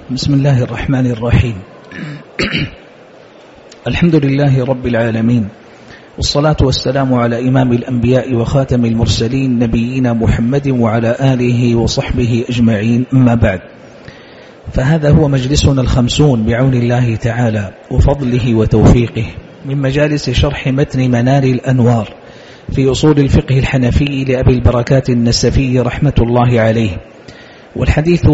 بسم الله الرحمن الرحيم. الحمد لله رب العالمين، والصلاة والسلام على إمام الأنبياء وخاتم المرسلين نبينا محمد وعلى آله وصحبه أجمعين، أما بعد، فهذا هو مجلسنا 50 بعون الله تعالى وفضله وتوفيقه من مجالس شرح متن منار الأنوار في أصول الفقه الحنفي لأبي البركات النسفي رحمة الله عليه. والحديث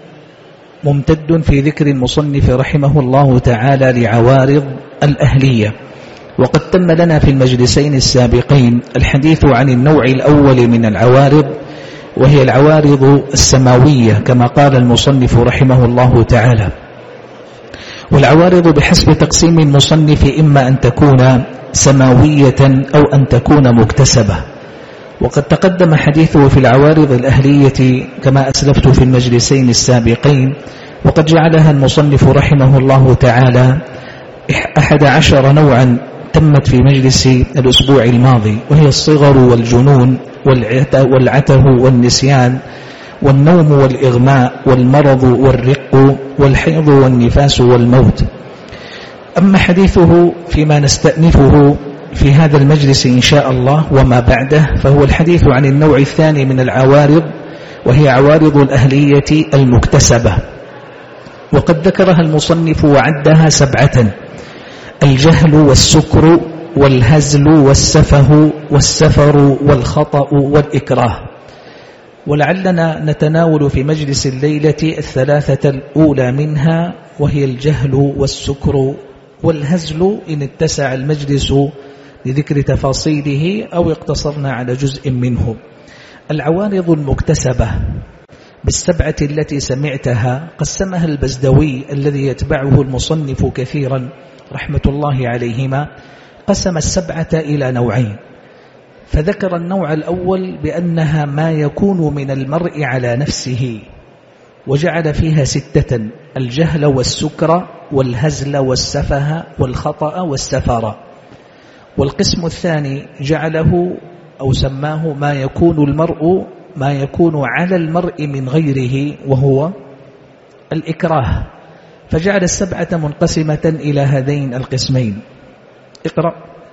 ممتد في ذكر المصنف رحمه الله تعالى لعوارض الأهلية، وقد تم لنا في المجلسين السابقين الحديث عن النوع الأول من العوارض، وهي العوارض السماوية كما قال المصنف رحمه الله تعالى. والعوارض بحسب تقسيم المصنف إما أن تكون سماوية أو أن تكون مكتسبة، وقد تقدم حديثه في العوارض الأهلية كما أسلفت في المجلسين السابقين، وقد جعلها المصنف رحمه الله تعالى 11 نوعا تمت في مجلس الأسبوع الماضي، وهي الصغر والجنون والعته والنسيان والنوم والإغماء والمرض والرق والحيض والنفاس والموت. أما حديثه فيما نستأنفه في هذا المجلس إن شاء الله وما بعده، فهو الحديث عن النوع الثاني من العوارض، وهي عوارض الأهلية المكتسبة، وقد ذكرها المصنف وعدها 7: الجهل والسكر والهزل والسفه والسفر والخطأ والإكراه. ولعلنا نتناول في مجلس الليلة 3 الأولى منها، وهي الجهل والسكر والهزل إن اتسع المجلس لذكر تفاصيله أو اقتصرنا على جزء منه. العوارض المكتسبة بالسبعة التي سمعتها قسمها البزدوي الذي يتبعه المصنف كثيرا رحمة الله عليهما، قسم 7 إلى نوعين، فذكر النوع الأول بأنها ما يكون من المرء على نفسه، وجعل فيها 6: الجهل والسكر والهزل والسفه والخطأ والسفر. والقسم الثاني جعله أو سماه ما يكون على المرء من غيره، وهو الإكراه، فجعل 7 منقسمة إلى هذين القسمين. اقرأ.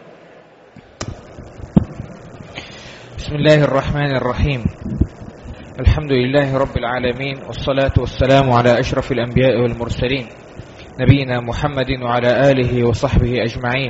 بسم الله الرحمن الرحيم. الحمد لله رب العالمين، والصلاة والسلام على أشرف الأنبياء والمرسلين نبينا محمد وعلى آله وصحبه أجمعين.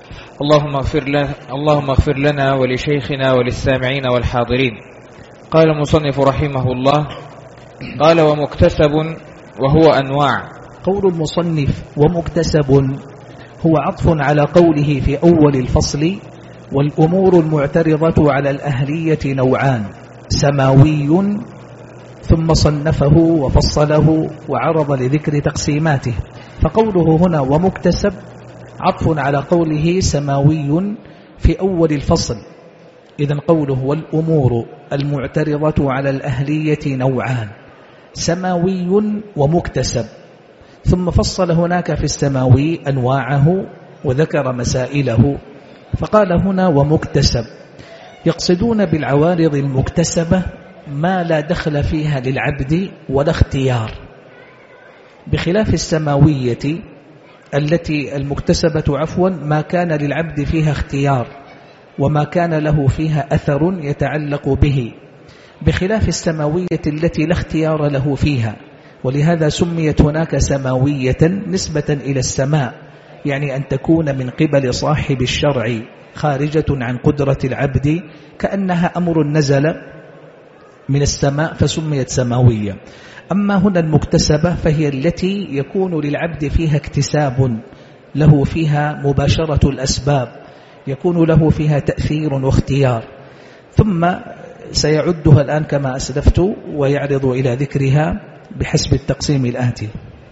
اللهم اغفر لنا ولشيخنا وللسامعين والحاضرين. قال المصنف رحمه الله: قال ومكتسب وهو أنواع. قول المصنف ومكتسب هو عطف على قوله في أول الفصل: والأمور المعترضة على الأهلية نوعان، سماوي، ثم صنفه وفصله وعرض لذكر تقسيماته. فقوله هنا ومكتسب عطف على قوله سماوي في أول الفصل. إذن قوله والأمور المعترضة على الأهلية نوعان، سماوي ومكتسب، ثم فصل هناك في السماوي أنواعه وذكر مسائله، فقال هنا ومكتسب. يقصدون بالعوارض المكتسبة ما لا دخل فيها للعبد ولا اختيار، بخلاف السماوية التي المكتسبة ما كان للعبد فيها اختيار وما كان له فيها أثر يتعلق به، بخلاف السماوية التي لا اختيار له فيها، ولهذا سميت هناك سماوية نسبة إلى السماء، يعني أن تكون من قبل صاحب الشرع خارجة عن قدرة العبد، كأنها أمر نزل من السماء فسميت سماوية. أما هنا المكتسبة فهي التي يكون للعبد فيها اكتساب، له فيها مباشرة الأسباب، يكون له فيها تأثير واختيار، ثم سيعدها الآن كما أسلفت ويعرض إلى ذكرها بحسب التقسيم الآتي.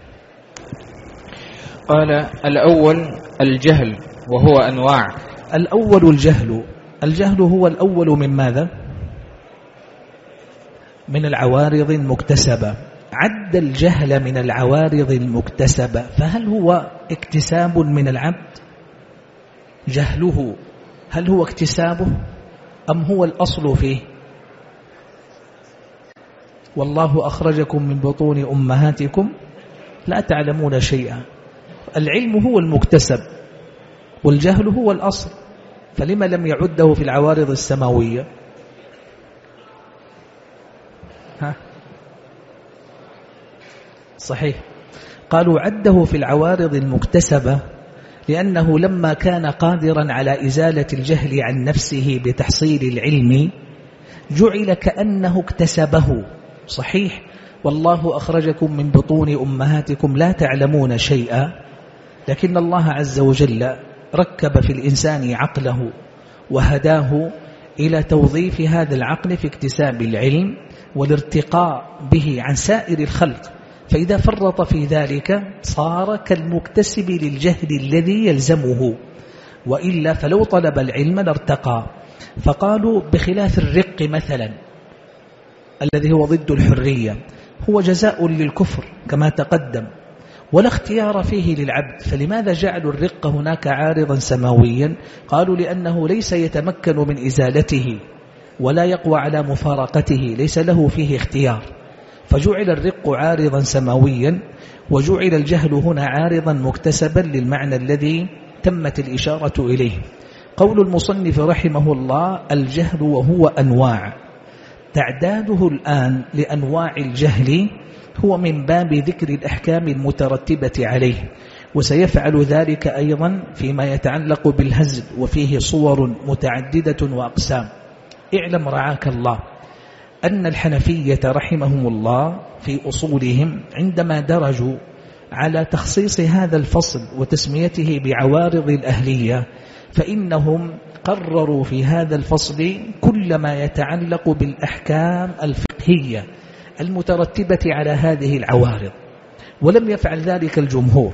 قال الأول الجهل وهو أنواع. الأول الجهل هو الأول من ماذا؟ من العوارض المكتسبة. عد الجهل من العوارض المكتسبة، فهل هو اكتساب من العبد؟ جهله هل هو اكتسابه أم هو الأصل فيه؟ والله أخرجكم من بطون أمهاتكم لا تعلمون شيئا. العلم هو المكتسب والجهل هو الأصل، فلما لم يعده في العوارض السماوية؟ صحيح، قالوا عده في العوارض المكتسبة لأنه لما كان قادرا على إزالة الجهل عن نفسه بتحصيل العلم جعل كأنه اكتسبه. صحيح، والله أخرجكم من بطون أمهاتكم لا تعلمون شيئا، لكن الله عز وجل ركب في الإنسان عقله وهداه إلى توظيف هذا العقل في اكتساب العلم والارتقاء به عن سائر الخلق، فإذا فرط في ذلك صار كالمكتسب للجهل الذي يلزمه، وإلا فلو طلب العلم لارتقى. فقالوا بخلاف الرق مثلا الذي هو ضد الحرية هو جزاء للكفر كما تقدم، ولا اختيار فيه للعبد، فلماذا جعلوا الرق هناك عارضا سماويا؟ قالوا لأنه ليس يتمكن من إزالته ولا يقوى على مفارقته، ليس له فيه اختيار، فجعل الرق عارضا سماويا، وجعل الجهل هنا عارضا مكتسبا للمعنى الذي تمت الإشارة إليه. قول المصنف رحمه الله الجهل وهو أنواع، تعداده الآن لأنواع الجهل هو من باب ذكر الأحكام المترتبة عليه، وسيفعل ذلك أيضا فيما يتعلق بالهزل، وفيه صور متعددة وأقسام. اعلم رعاك الله أن الحنفية رحمهم الله في أصولهم عندما درجوا على تخصيص هذا الفصل وتسميته بعوارض الأهلية، فإنهم قرروا في هذا الفصل كل ما يتعلق بالأحكام الفقهية المترتبة على هذه العوارض، ولم يفعل ذلك الجمهور.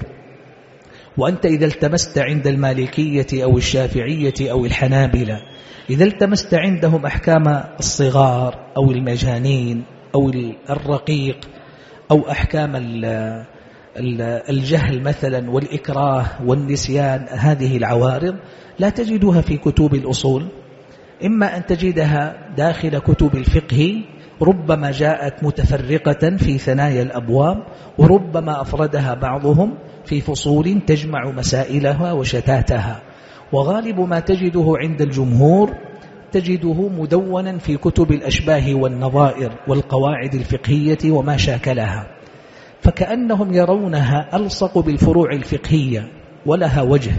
وأنت إذا التمست عند المالكية أو الشافعية أو الحنابلة، إذا التمست عندهم أحكام الصغار أو المجانين أو الرقيق أو أحكام الجهل مثلا والإكراه والنسيان، هذه العوارض لا تجدها في كتب الأصول، إما أن تجدها داخل كتب الفقه، ربما جاءت متفرقة في ثنايا الأبواب، وربما أفردها بعضهم في فصول تجمع مسائلها وشتاتها، وغالب ما تجده عند الجمهور تجده مدونا في كتب الأشباه والنظائر والقواعد الفقهية وما شاكلها، فكأنهم يرونها ألصق بالفروع الفقهية ولها وجه،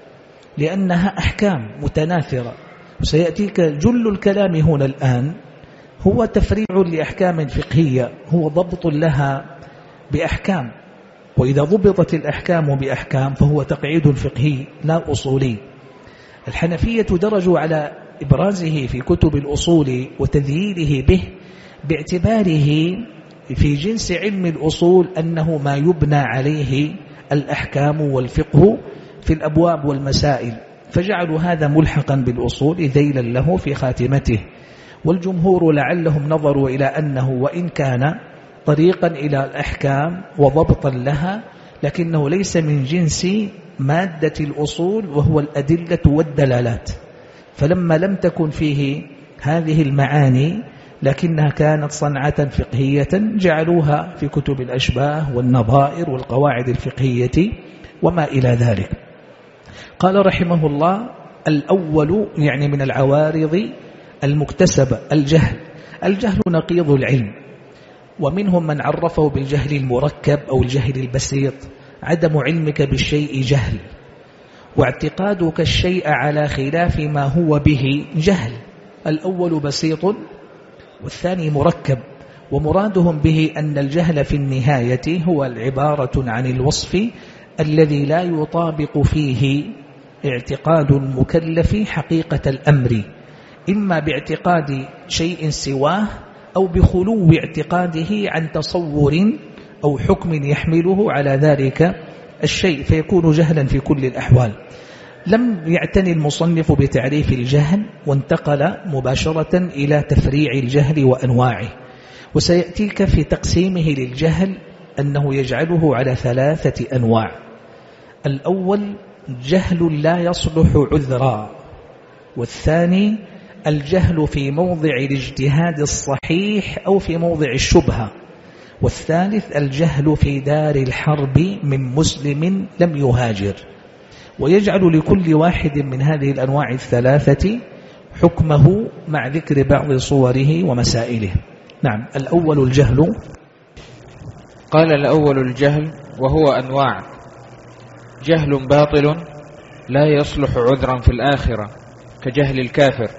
لأنها أحكام متناثرة. وسيأتيك جل الكلام هنا الآن هو تفريع لأحكام فقهية، هو ضبط لها بأحكام، وإذا ضبطت الأحكام بأحكام فهو تقعيد فقهي لا أصولي. الحنفية درجوا على إبرازه في كتب الأصول وتذييله به باعتباره في جنس علم الأصول أنه ما يبنى عليه الأحكام والفقه في الأبواب والمسائل، فجعلوا هذا ملحقا بالأصول ذيلا له في خاتمته. والجمهور لعلهم نظروا إلى أنه وإن كان طريقا إلى الأحكام وضبطا لها، لكنه ليس من جنس مادة الأصول وهو الأدلة والدلالات، فلما لم تكن فيه هذه المعاني لكنها كانت صنعة فقهية جعلوها في كتب الأشباه والنظائر والقواعد الفقهية وما إلى ذلك. قال رحمه الله الأول يعني من العوارض المكتسبة الجهل نقيض العلم، ومنهم من عرفه بالجهل المركب أو الجهل البسيط. عدم علمك بالشيء جهل، واعتقادك الشيء على خلاف ما هو به جهل. الأول بسيط والثاني مركب، ومرادهم به أن الجهل في النهاية هو العبارة عن الوصف الذي لا يطابق فيه اعتقاد المكلف حقيقة الأمر، إما باعتقاد شيء سواه أو بخلو اعتقاده عن تصور أو حكم يحمله على ذلك الشيء، فيكون جهلا في كل الأحوال. لم يعتني المصنف بتعريف الجهل وانتقل مباشرة إلى تفريع الجهل وأنواعه، وسيأتيك في تقسيمه للجهل أنه يجعله على 3 أنواع. الأول جهل لا يصلح عذرا، والثاني الجهل في موضع الاجتهاد الصحيح أو في موضع الشبهة، والثالث الجهل في دار الحرب من مسلم لم يهاجر. ويجعل لكل واحد من هذه الأنواع الثلاثة حكمه مع ذكر بعض صوره ومسائله. نعم. الأول الجهل. قال الأول الجهل، وهو أنواع: جهل باطل لا يصلح عذرا في الآخرة كجهل الكافر،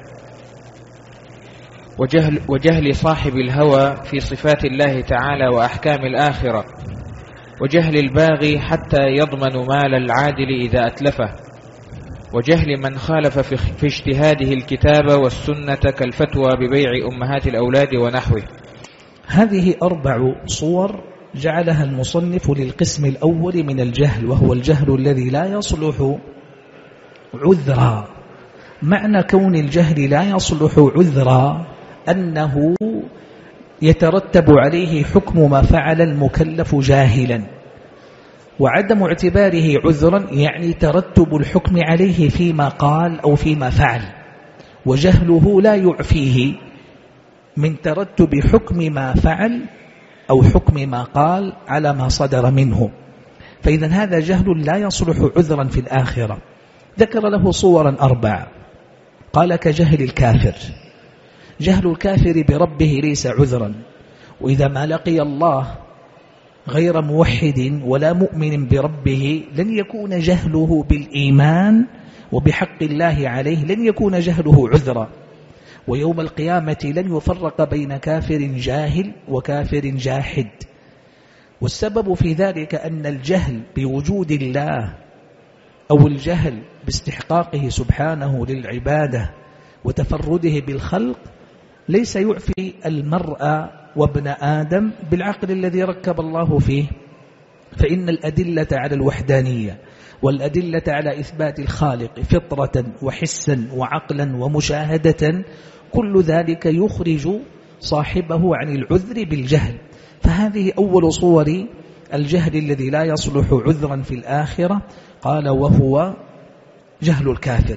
وجهل صاحب الهوى في صفات الله تعالى وأحكام الآخرة، وجهل الباغي حتى يضمن مال العادل إذا أتلفه، وجهل من خالف في اجتهاده الكتاب والسنة كالفتوى ببيع أمهات الأولاد ونحوه. هذه 4 صور جعلها المصنف للقسم الأول من الجهل، وهو الجهل الذي لا يصلح عذرا. معنى كون الجهل لا يصلح عذرا أنه يترتب عليه حكم ما فعل المكلف جاهلا، وعدم اعتباره عذرا يعني ترتب الحكم عليه فيما قال أو فيما فعل، وجهله لا يعفيه من ترتب حكم ما فعل أو حكم ما قال على ما صدر منه. فإذا هذا جهل لا يصلح عذرا في الآخرة. ذكر له صورا 4. قال كجهل الكافر. جهل الكافر بربه ليس عذرا، وإذا ما لقي الله غير موحد ولا مؤمن بربه لن يكون جهله بالإيمان وبحق الله عليه، لن يكون جهله عذرا. ويوم القيامة لن يفرق بين كافر جاهل وكافر جاحد. والسبب في ذلك أن الجهل بوجود الله أو الجهل باستحقاقه سبحانه للعبادة وتفرده بالخلق ليس يعفي المرء وابن آدم بالعقل الذي ركب الله فيه. فإن الأدلة على الوحدانية والأدلة على إثبات الخالق فطرة وحسا وعقلا ومشاهدة، كل ذلك يخرج صاحبه عن العذر بالجهل. فهذه أول صور الجهل الذي لا يصلح عذرا في الآخرة. قال وهو جهل الكافر.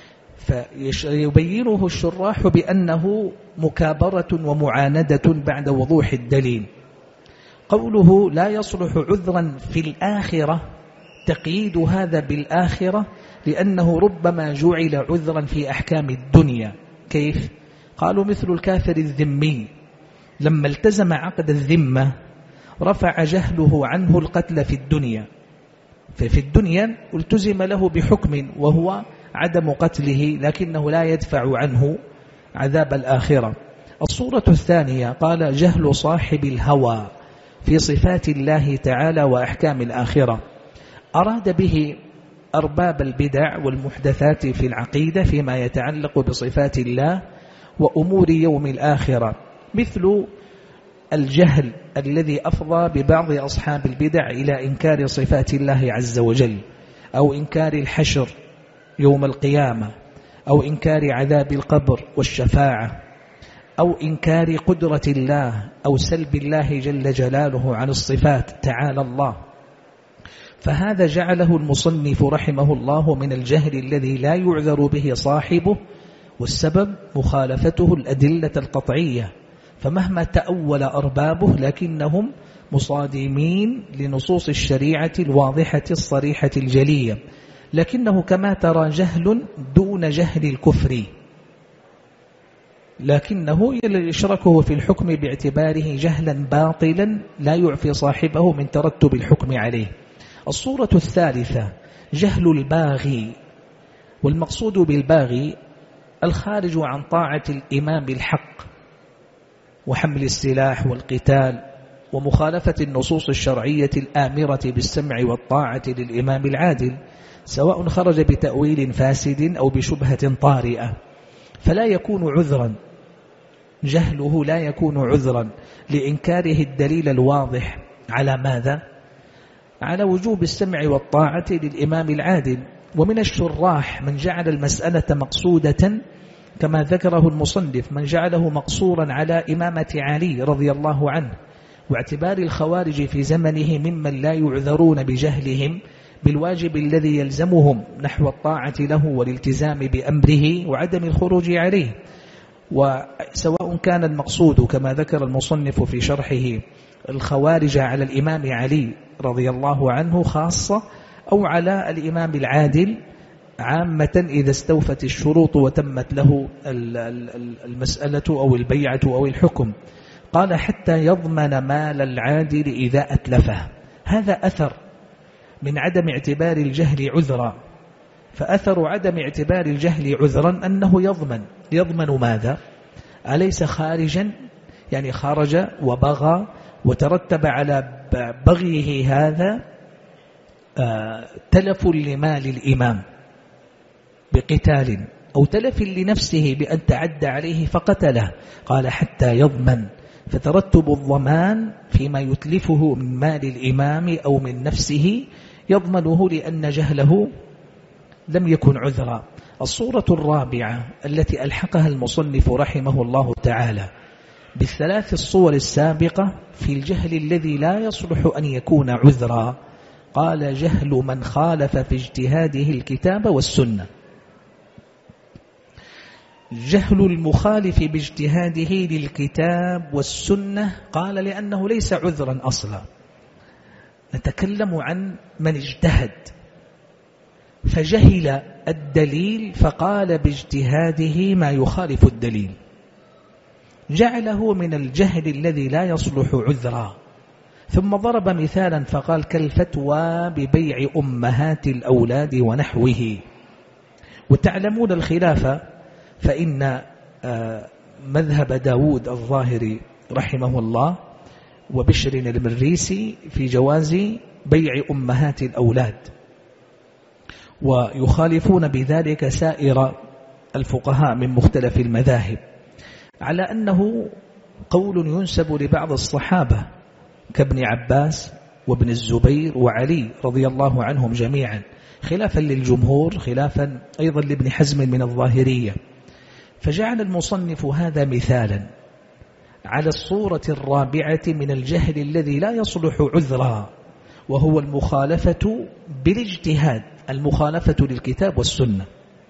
فيبينه الشراح بأنه مكابرة ومعاندة بعد وضوح الدليل. قوله لا يصلح عذرا في الآخرة تقييد هذا بالآخرة، لأنه ربما جعل عذرا في أحكام الدنيا. كيف؟ قالوا مثل الكافر الذمي لما التزم عقد الذمة رفع جهله عنه القتل في الدنيا، ففي الدنيا التزم له بحكم وهو عدم قتله، لكنه لا يدفع عنه عذاب الآخرة. الصورة الثانية قال جهل صاحب الهوى في صفات الله تعالى وأحكام الآخرة. أراد به أرباب البدع والمحدثات في العقيدة فيما يتعلق بصفات الله وأمور يوم الآخرة، مثل الجهل الذي أفضى ببعض أصحاب البدع إلى إنكار صفات الله عز وجل، أو إنكار الحشر يوم القيامة، أو إنكار عذاب القبر والشفاعة، أو إنكار قدرة الله، أو سلب الله جل جلاله عن الصفات تعالى الله. فهذا جعله المصنف رحمه الله من الجهل الذي لا يعذر به صاحبه، والسبب مخالفته الأدلة القطعية. فمهما تأول أربابه لكنهم مصادمين لنصوص الشريعة الواضحة الصريحة الجلية، لكنه كما ترى جهل دون جهل الكفر، لكنه يشركه في الحكم باعتباره جهلا باطلا لا يعفي صاحبه من ترتب الحكم عليه. الصورة الثالثة جهل الباغي، والمقصود بالباغي الخارج عن طاعة الإمام الحق وحمل السلاح والقتال ومخالفة النصوص الشرعية الآمرة بالسمع والطاعة للإمام العادل، سواء خرج بتأويل فاسد أو بشبهة طارئة، فلا يكون عذرا. جهله لا يكون عذرا لإنكاره الدليل الواضح على ماذا؟ على وجوب السمع والطاعة للإمام العادل. ومن الشراح من جعل المسألة مقصودة كما ذكره المصنف، من جعله مقصورا على إمامة علي رضي الله عنه، واعتبار الخوارج في زمنه ممن لا يعذرون بجهلهم بالواجب الذي يلزمهم نحو الطاعة له والالتزام بأمره وعدم الخروج عليه. وسواء كان المقصود كما ذكر المصنف في شرحه الخوارج على الإمام علي رضي الله عنه خاصة أو على الإمام العادل عامة إذا استوفت الشروط وتمت له المسألة أو البيعة أو الحكم. قال حتى يضمن مال العادل إذا أتلفه. هذا أثر من عدم اعتبار الجهل عذرا. فأثر عدم اعتبار الجهل عذرا أنه يضمن ماذا؟ أليس خارجا؟ يعني خرج وبغى وترتب على بغيه هذا تلف لمال الإمام بقتال أو تلف لنفسه بأن تعدى عليه فقتله. قال حتى يضمن، فترتب الضمان فيما يتلفه من مال الإمام أو من نفسه يضمنه لأن جهله لم يكن عذرا. الصورة الرابعة التي ألحقها المصنف رحمه الله تعالى بالثلاث الصور السابقة في الجهل الذي لا يصلح أن يكون عذرا، قال جهل من خالف في اجتهاده الكتاب والسنة. جهل المخالف باجتهاده للكتاب والسنة قال لأنه ليس عذرا أصلا. نتكلم عن من اجتهد فجهل الدليل فقال باجتهاده ما يخالف الدليل، جعله من الجهل الذي لا يصلح عذرا. ثم ضرب مثالا فقال كالفتوى ببيع أمهات الأولاد ونحوه. وتعلمون الخلافة، فإن مذهب داود الظاهري رحمه الله وبشر المريسي في جواز بيع أمهات الأولاد، ويخالفون بذلك سائر الفقهاء من مختلف المذاهب، على أنه قول ينسب لبعض الصحابة كابن عباس وابن الزبير وعلي رضي الله عنهم جميعا، خلافا للجمهور، خلافا أيضا لابن حزم من الظاهرية. فجعل المصنف هذا مثالا على الصورة الرابعة من الجهل الذي لا يصلح عذرا، وهو المخالفة بالاجتهاد، المخالفة للكتاب والسنة.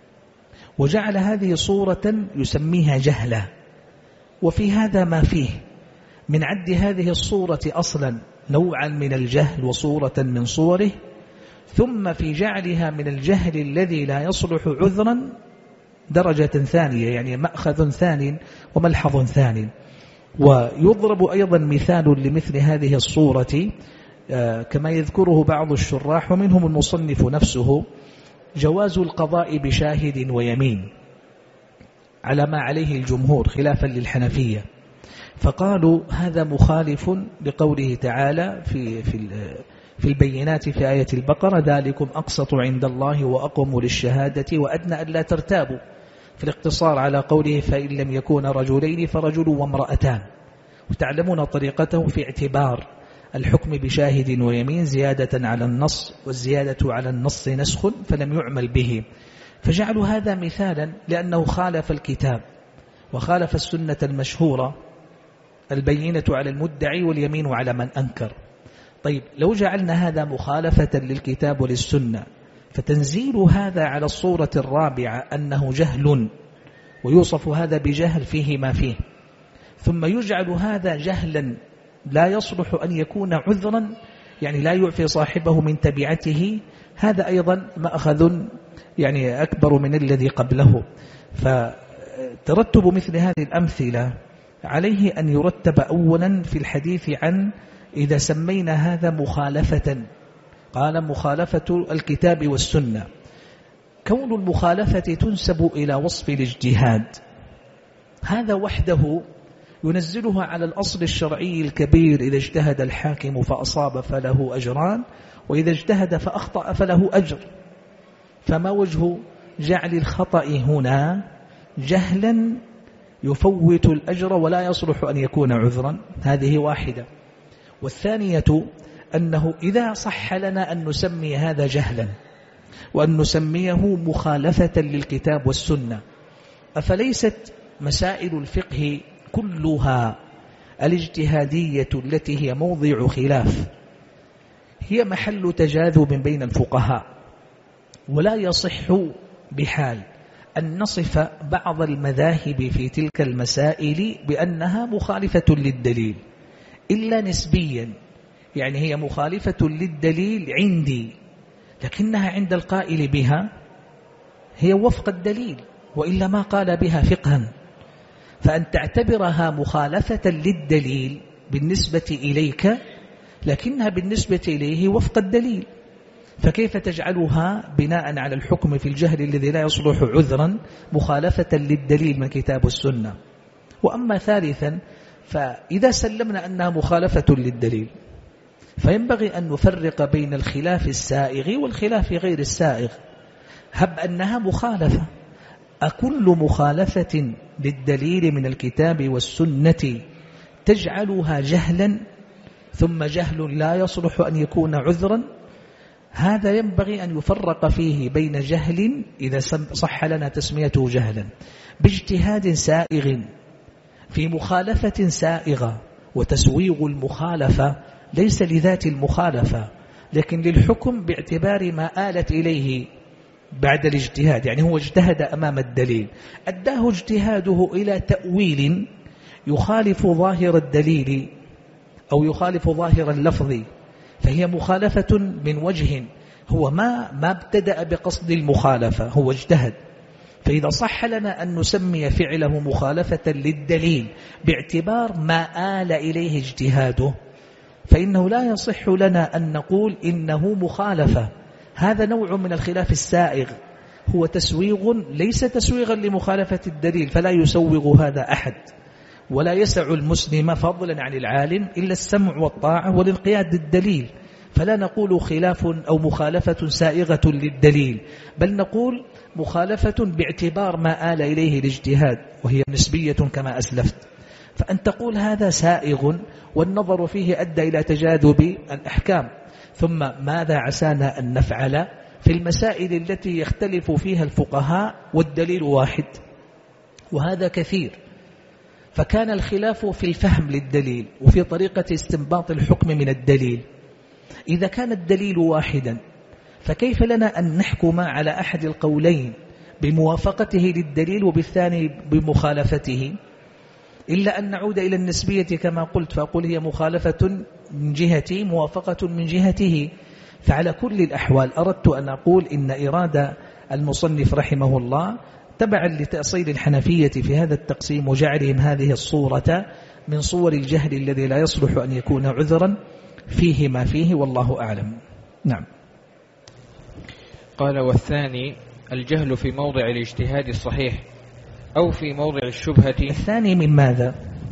وجعل هذه صورة يسميها جهلا. وفي هذا ما فيه من عد هذه الصورة أصلا نوعا من الجهل وصورة من صوره، ثم في جعلها من الجهل الذي لا يصلح عذرا درجة ثانية، يعني مأخذ ثاني وملحظ ثاني. ويضرب أيضا مثال لمثل هذه الصورة كما يذكره بعض الشراح ومنهم المصنف نفسه، جواز القضاء بشاهد ويمين على ما عليه الجمهور خلافا للحنفية. فقالوا هذا مخالف لقوله تعالى في البينات في آية البقرة ذلكم أقسط عند الله وأقوم للشهادة وأدنى أن لا ترتابوا، في الاقتصار على قوله فإن لم يكون رجلين فرجل وامرأتان. وتعلمون طريقته في اعتبار الحكم بشاهد ويمين زيادة على النص، والزيادة على النص نسخ فلم يعمل به. فجعلوا هذا مثالا لأنه خالف الكتاب وخالف السنة المشهورة، البينة على المدعي واليمين على من أنكر. طيب لو جعلنا هذا مخالفة للكتاب وللسنة، فتنزيل هذا على الصورة الرابعة أنه جهل ويوصف هذا بجهل فيه ما فيه، ثم يجعل هذا جهلا لا يصلح أن يكون عذرا، يعني لا يعفي صاحبه من تبعته، هذا أيضا مأخذ يعني أكبر من الذي قبله. فترتب مثل هذه الأمثلة عليه أن يرتب أولا في الحديث عن إذا سمينا هذا مخالفة، قال مخالفة الكتاب والسنة، كون المخالفة تنسب إلى وصف الاجتهاد، هذا وحده ينزلها على الأصل الشرعي الكبير، إذا اجتهد الحاكم فأصاب فله أجران، وإذا اجتهد فأخطأ فله أجر. فما وجه جعل الخطأ هنا جهلا يفوت الأجر ولا يصلح أن يكون عذرا؟ هذه واحدة. والثانية أنه إذا صح لنا أن نسمي هذا جهلا وأن نسميه مخالفة للكتاب والسنة، أفليست مسائل الفقه كلها الاجتهادية التي هي موضع خلاف هي محل تجاذب بين الفقهاء، ولا يصح بحال أن نصف بعض المذاهب في تلك المسائل بأنها مخالفة للدليل إلا نسبيا، يعني هي مخالفة للدليل عندي، لكنها عند القائل بها هي وفق الدليل، وإلا ما قال بها فقها. فأن تعتبرها مخالفة للدليل بالنسبة إليك، لكنها بالنسبة إليه وفق الدليل، فكيف تجعلها بناء على الحكم في الجهل الذي لا يصلح عذرا مخالفة للدليل من كتاب السنة؟ وأما ثالثا، فإذا سلمنا أنها مخالفة للدليل فينبغي أن نفرق بين الخلاف السائغ والخلاف غير السائغ. هب أنها مخالفة، أكل مخالفة للدليل من الكتاب والسنة تجعلها جهلا، ثم جهل لا يصلح أن يكون عذرا؟ هذا ينبغي أن يفرق فيه بين جهل إذا صح لنا تسميته جهلا باجتهاد سائغ في مخالفة سائغة، وتسويغ المخالفة ليس لذات المخالفة لكن للحكم باعتبار ما آلت إليه بعد الاجتهاد، يعني هو اجتهد أمام الدليل، أداه اجتهاده إلى تأويل يخالف ظاهر الدليل أو يخالف ظاهر اللفظ، فهي مخالفة من وجه، هو ما ابتدأ بقصد المخالفة، هو اجتهد. فإذا صح لنا أن نسمي فعله مخالفة للدليل باعتبار ما آل إليه اجتهاده، فإنه لا يصح لنا أن نقول إنه مخالفة. هذا نوع من الخلاف السائغ، هو تسويغ ليس تسويغا لمخالفة الدليل، فلا يسوغ هذا أحد، ولا يسع المسلم فضلا عن العالم إلا السمع والطاعة والانقياد للدليل، فلا نقول خلاف أو مخالفة سائغة للدليل، بل نقول مخالفة باعتبار ما آل إليه الاجتهاد، وهي نسبية كما أسلفت. فأن تقول هذا سائغ والنظر فيه أدى إلى تجاذب الأحكام. ثم ماذا عسانا أن نفعل في المسائل التي يختلف فيها الفقهاء والدليل واحد؟ وهذا كثير. فكان الخلاف في الفهم للدليل وفي طريقة استنباط الحكم من الدليل. إذا كان الدليل واحدا فكيف لنا أن نحكم على أحد القولين بموافقته للدليل وبالثاني بمخالفته؟ إلا أن نعود إلى النسبية كما قلت، فأقول هي مخالفة من جهتي موافقة من جهته. فعلى كل الأحوال أردت أن أقول إن إرادة المصنف رحمه الله تبعا لتأصيل الحنفية في هذا التقسيم وجعلهم هذه الصورة من صور الجهل الذي لا يصلح أن يكون عذرا فيه ما فيه، والله أعلم. نعم. قال: والثاني الجهل في موضع الاجتهاد الصحيح أو في موضع الشبهة. الثاني من ماذا؟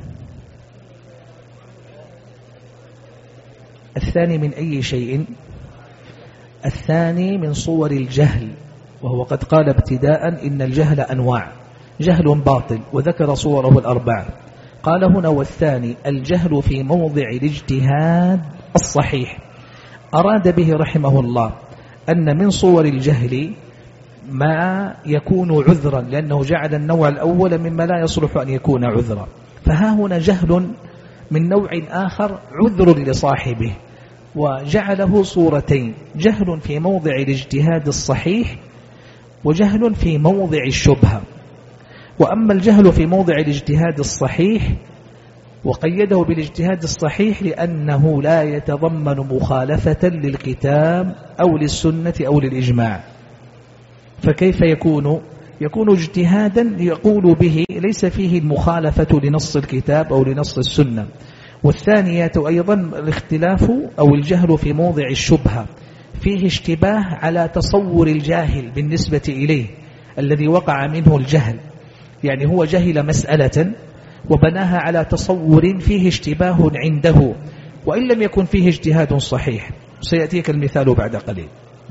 الثاني من أي شيء؟ الثاني من صور الجهل، وهو قد قال ابتداء إن الجهل أنواع، جهل باطل، وذكر صوره الأربعة. قال هنا: والثاني الجهل في موضع الاجتهاد الصحيح. أراد به رحمه الله أن من صور الجهل ما يكون عذرا، لأنه جعل النوع الأول مما لا يصلح أن يكون عذرا. فها هنا جهل من نوع آخر عذر لصاحبه، وجعله صورتين: جهل في موضع الاجتهاد الصحيح وجهل في موضع الشبهة. وأما الجهل في موضع الاجتهاد الصحيح وقيده بالاجتهاد الصحيح لأنه لا يتضمن مخالفة للكتاب أو للسنة أو للإجماع، فكيف يكون اجتهادا يقول به ليس فيه المخالفة لنص الكتاب أو لنص السنة. والثانية أيضا الاختلاف أو الجهل في موضع الشبهة، فيه اشتباه على تصور الجاهل بالنسبة إليه الذي وقع منه الجهل، يعني هو جهل مسألة وبناها على تصور فيه اشتباه عنده وإن لم يكن فيه اجتهاد صحيح. سيأتيك المثال بعد قليل.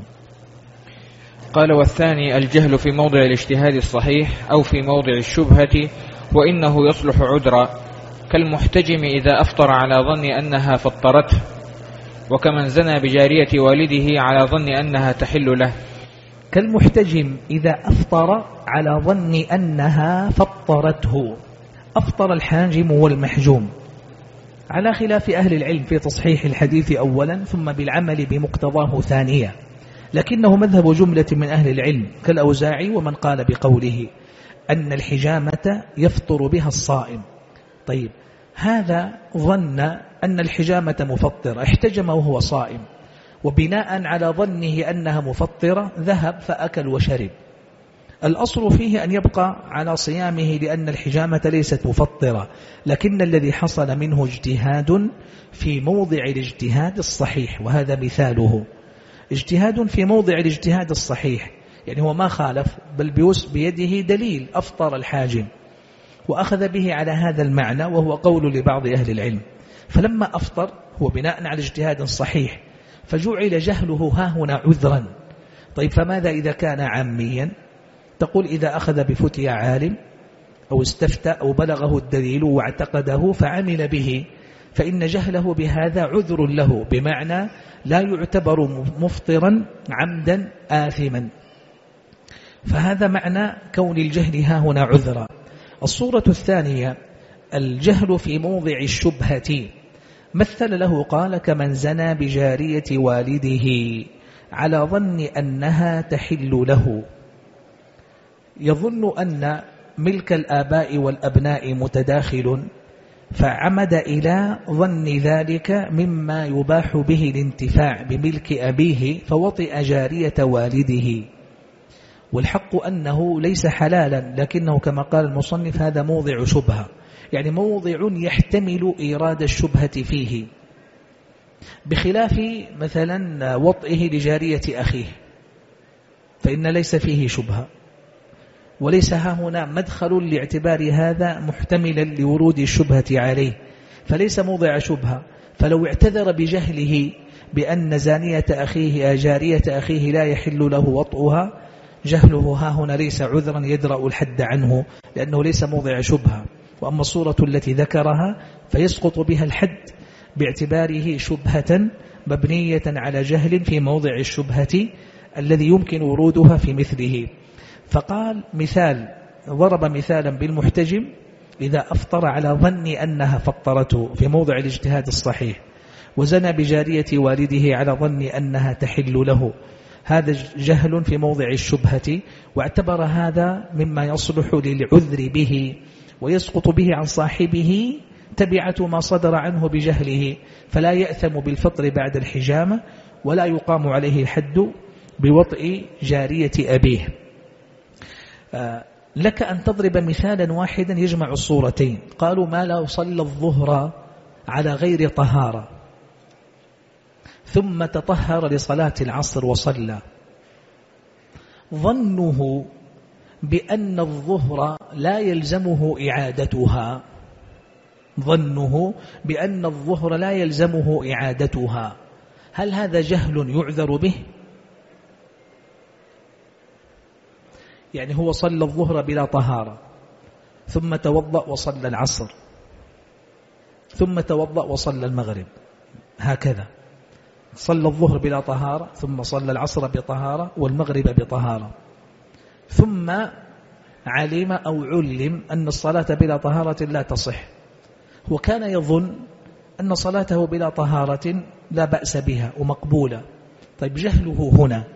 قال: والثاني الجهل في موضع الاجتهاد الصحيح أو في موضع الشبهة، وإنه يصلح عذرا، كالمحتجم إذا أفطر على ظن أنها فطرته، وكمن زنى بجارية والده على ظن أنها تحل له. كالمحتجم إذا أفطر على ظن أنها فطرته. أفطر الحاجم والمحجوم على خلاف أهل العلم في تصحيح الحديث أولا ثم بالعمل بمقتضاه ثانيا، لكنه مذهب جملة من أهل العلم كالأوزاعي ومن قال بقوله أن الحجامة يفطر بها الصائم. طيب هذا ظن أن الحجامة مفطرة، احتجم وهو صائم، وبناء على ظنه أنها مفطرة ذهب فأكل وشرب. الأصل فيه أن يبقى على صيامه لأن الحجامة ليست مفطرة، لكن الذي حصل منه اجتهاد في موضع الاجتهاد الصحيح، وهذا مثاله اجتهاد في موضع الاجتهاد الصحيح، يعني هو ما خالف بل بيده دليل أفطر الحاجم وأخذ به على هذا المعنى، وهو قول لبعض أهل العلم. فلما أفطر هو بناء على اجتهاد صحيح فجعل جهله ها هنا عذرا. طيب فماذا إذا كان عاميا؟ تقول إذا أخذ بفتيا عالم أو استفتى أو بلغه الدليل واعتقده فعمل به، فإن جهله بهذا عذر له، بمعنى لا يعتبر مفطرا عمدا آثما. فهذا معنى كون الجهل ها هنا عذرا. الصورة الثانية الجهل في موضع الشبهة، مثل له قال كمن زنى بجارية والده على ظن أنها تحل له، يظن أن ملك الآباء والأبناء متداخل فعمد إلى ظن ذلك مما يباح به الانتفاع بملك أبيه فوطئ جارية والده، والحق أنه ليس حلالا، لكنه كما قال المصنف هذا موضع شبهة، يعني موضع يحتمل إيراد الشبهة فيه، بخلاف مثلا وطئه لجارية أخيه فإن ليس فيه شبهة، وليس ها هنا مدخل لاعتبار هذا محتملا لورود الشبهة عليه، فليس موضع شبهة. فلو اعتذر بجهله بأن زانية أخيه جارية أخيه لا يحل له وطئها، جهله ها هنا ليس عذرا يدرأ الحد عنه، لأنه ليس موضع شبهة. وأما الصورة التي ذكرها فيسقط بها الحد باعتباره شبهة مبنية على جهل في موضع الشبهة الذي يمكن ورودها في مثله. فقال مثال، ضرب مثالا بالمحتجم إذا أفطر على ظن أنها فطرته في موضع الاجتهاد الصحيح، وزنى بجارية والده على ظن أنها تحل له، هذا جهل في موضع الشبهة، واعتبر هذا مما يصلح للعذر به ويسقط به عن صاحبه تبعة ما صدر عنه بجهله، فلا يأثم بالفطر بعد الحجامة ولا يقام عليه الحد بوطئ جارية أبيه. لك أن تضرب مثالا واحدا يجمع الصورتين. قالوا ما لو صلى الظهر على غير طهارة ثم تطهر لصلاة العصر وصلى، ظنه بأن الظهر لا يلزمه إعادتها، ظنه بأن الظهر لا يلزمه إعادتها، هل هذا جهل يعذر به؟ يعني هو صلى الظهر بلا طهارة ثم توضأ وصلى العصر ثم توضأ وصلى المغرب، هكذا صلى الظهر بلا طهارة ثم صلى العصر بطهارة والمغرب بطهارة، ثم علم أو علم أن الصلاة بلا طهارة لا تصح، وكان يظن أن صلاته بلا طهارة لا بأس بها ومقبولة. طيب جهله هنا،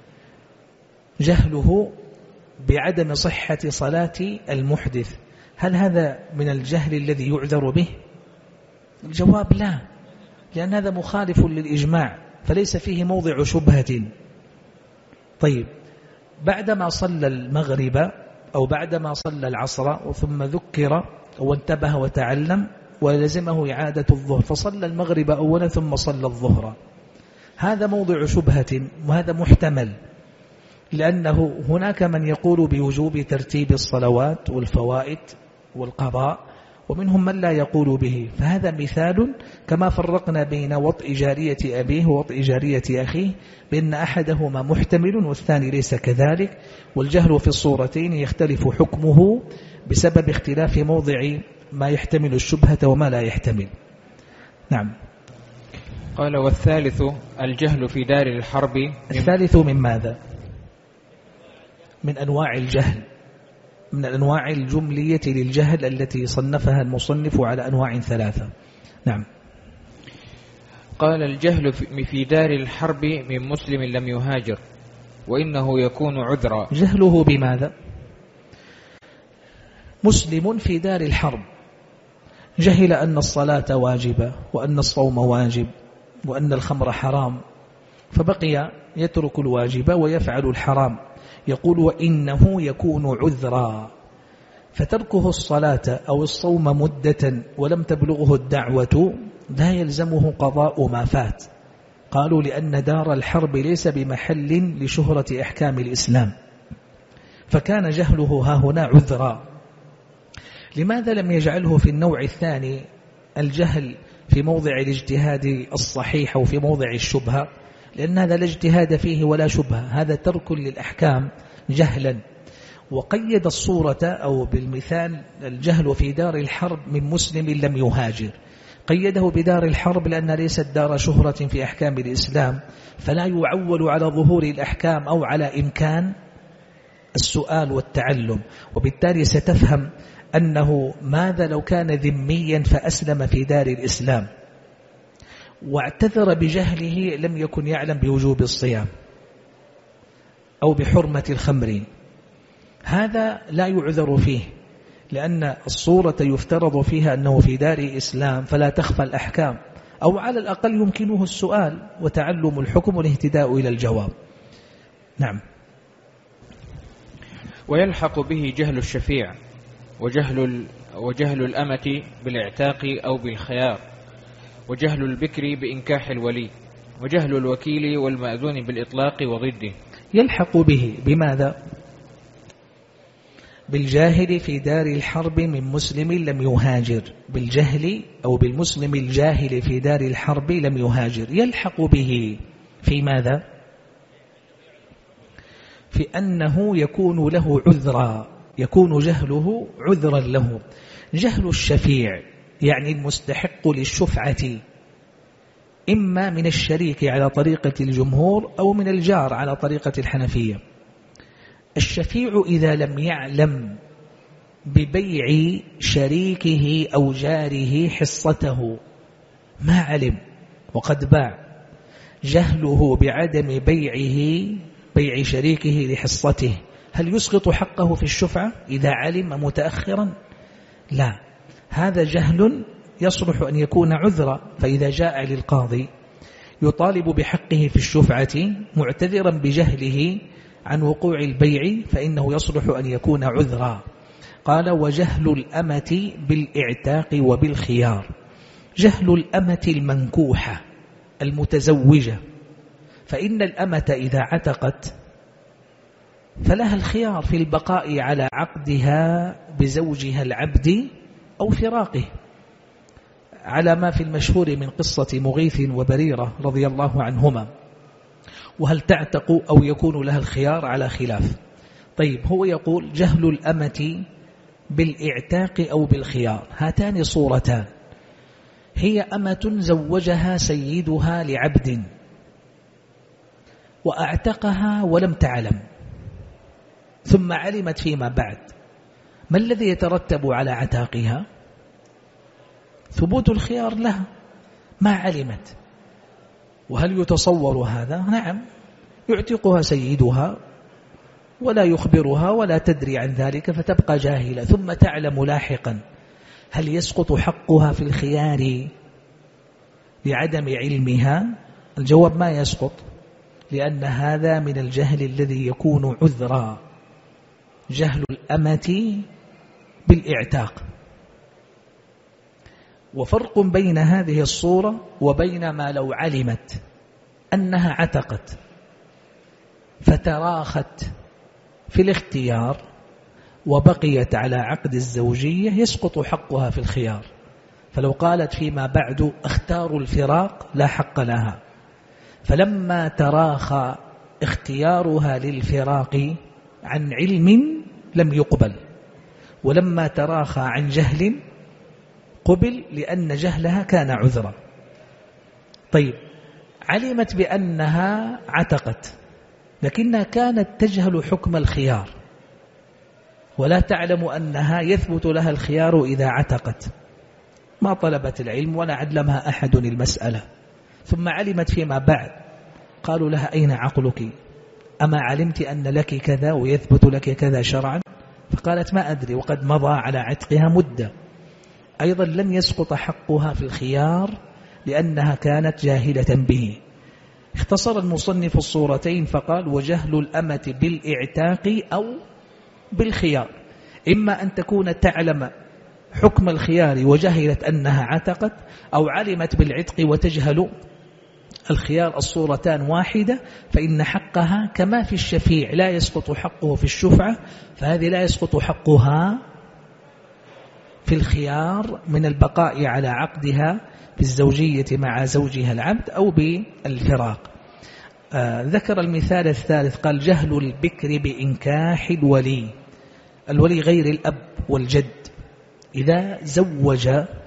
جهله بعدم صحة صلاة المحدث، هل هذا من الجهل الذي يعذر به؟ الجواب لا، لأن هذا مخالف للإجماع فليس فيه موضع شبهة. طيب بعدما صلى المغرب أو بعدما صلى العصر ثم ذكر وانتبه وتعلم ولزمه إعادة الظهر فصلى المغرب أولا ثم صلى الظهر، هذا موضع شبهة وهذا محتمل، لأنه هناك من يقول بوجوب ترتيب الصلوات والفوائد والقضاء، ومنهم من لا يقول به. فهذا مثال كما فرقنا بين وطئ جارية أبيه ووطئ جارية أخيه، بأن أحدهما محتمل والثاني ليس كذلك، والجهل في الصورتين يختلف حكمه بسبب اختلاف موضع ما يحتمل الشبهة وما لا يحتمل. نعم. قال والثالث الجهل في دار الحرب. الثالث من ماذا؟ من أنواع الجهل، من الأنواع الجملية للجهل التي صنفها المصنف على أنواع ثلاثة. نعم. قال الجهل في دار الحرب من مسلم لم يهاجر وإنه يكون عذرا. جهله بماذا؟ مسلم في دار الحرب جهل أن الصلاة واجبة وأن الصوم واجب وأن الخمر حرام، فبقي يترك الواجب ويفعل الحرام، يقول وإنه يكون عذرا، فتركه الصلاة أو الصوم مدة ولم تبلغه الدعوة لا يلزمه قضاء ما فات. قالوا لأن دار الحرب ليس بمحل لشهرة أحكام الإسلام، فكان جهله ها هنا عذرا. لماذا لم يجعله في النوع الثاني الجهل في موضع الاجتهاد الصحيح أو في موضع الشبهة؟ لأن هذا لا اجتهاد فيه ولا شبهة، هذا ترك للأحكام جهلا. وقيد الصورة أو بالمثال الجهل في دار الحرب من مسلم لم يهاجر، قيده بدار الحرب لأن ليست دار شهرة في أحكام الإسلام، فلا يعول على ظهور الأحكام أو على إمكان السؤال والتعلم. وبالتالي ستفهم أنه ماذا لو كان ذميا فأسلم في دار الإسلام واعتذر بجهله، لم يكن يعلم بوجوب الصيام أو بحرمة الخمر، هذا لا يعذر فيه، لأن الصورة يفترض فيها أنه في دار إسلام فلا تخفى الأحكام، أو على الأقل يمكنه السؤال وتعلم الحكم والاهتداء إلى الجواب. نعم. ويلحق به جهل الشفيع وجهل الأمة بالاعتاق أو بالخيار، وجهل البكر بإنكاح الولي، وجهل الوكيل والمأذون بالإطلاق وضده. يلحق به بماذا؟ بالجاهل في دار الحرب من مسلم لم يهاجر، بالجهل أو بالمسلم الجاهل في دار الحرب لم يهاجر، يلحق به في ماذا؟ في أنه يكون له عذرا، يكون جهله عذرا له. جهل الشفيع يعني المستحق للشفعة، إما من الشريك على طريقة الجمهور أو من الجار على طريقة الحنفية. الشفيع إذا لم يعلم ببيع شريكه أو جاره حصته، ما علم وقد باع، جهله بعدم بيع شريكه لحصته، هل يسقط حقه في الشفعة إذا علم متأخرا؟ لا، هذا جهل يصلح أن يكون عذرا، فإذا جاء للقاضي يطالب بحقه في الشفعة معتذرا بجهله عن وقوع البيع فإنه يصلح أن يكون عذرا. قال وجهل الأمة بالإعتاق وبالخيار. جهل الأمة المنكوحة المتزوجة، فإن الأمة إذا عتقت فلها الخيار في البقاء على عقدها بزوجها العبد أو فراقه، على ما في المشهور من قصة مغيث وبريرة رضي الله عنهما. وهل تعتق أو يكون لها الخيار على خلاف. طيب، هو يقول جهل الأمة بالإعتاق أو بالخيار، هاتان صورتان، هي أمة زوجها سيدها لعبد وأعتقها ولم تعلم، ثم علمت فيما بعد، ما الذي يترتب على عتاقها؟ ثبوت الخيار لها، ما علمت. وهل يتصور هذا؟ نعم، يعتقها سيدها ولا يخبرها ولا تدري عن ذلك فتبقى جاهلة، ثم تعلم لاحقا. هل يسقط حقها في الخيار لعدم علمها؟ الجواب ما يسقط، لأن هذا من الجهل الذي يكون عذرا، جهل الأمة بالإعتاق. وفرق بين هذه الصورة وبين ما لو علمت أنها عتقت فتراخت في الاختيار وبقيت على عقد الزوجية، يسقط حقها في الخيار. فلو قالت فيما بعد اختار الفراق لا حق لها، فلما تراخى اختيارها للفراق عن علم لم يقبل، ولما تراخى عن جهل قبل لأن جهلها كان عذرا. طيب، علمت بأنها عتقت لكنها كانت تجهل حكم الخيار ولا تعلم أنها يثبت لها الخيار إذا عتقت، ما طلبت العلم ولا علمها أحد المسألة، ثم علمت فيما بعد، قالوا لها أين عقلك؟ أما علمت أن لك كذا ويثبت لك كذا شرعا؟ فقالت ما أدري وقد مضى على عتقها مدة. أيضا لم يسقط حقها في الخيار لأنها كانت جاهلة به. اختصر المصنف الصورتين فقال وجهل الأمة بالإعتاق أو بالخيار، إما أن تكون تعلم حكم الخيار وجهلت أنها عتقت، أو علمت بالعتق وتجهل الخيار، الصورتان واحدة، فإن حقها كما في الشفيع لا يسقط حقه في الشفعة، فهذه لا يسقط حقها في الخيار من البقاء على عقدها في الزوجية مع زوجها العبد أو بالفراق. ذكر المثال الثالث قال جهل البكر بإنكاح الولي. الولي غير الأب والجد إذا زوج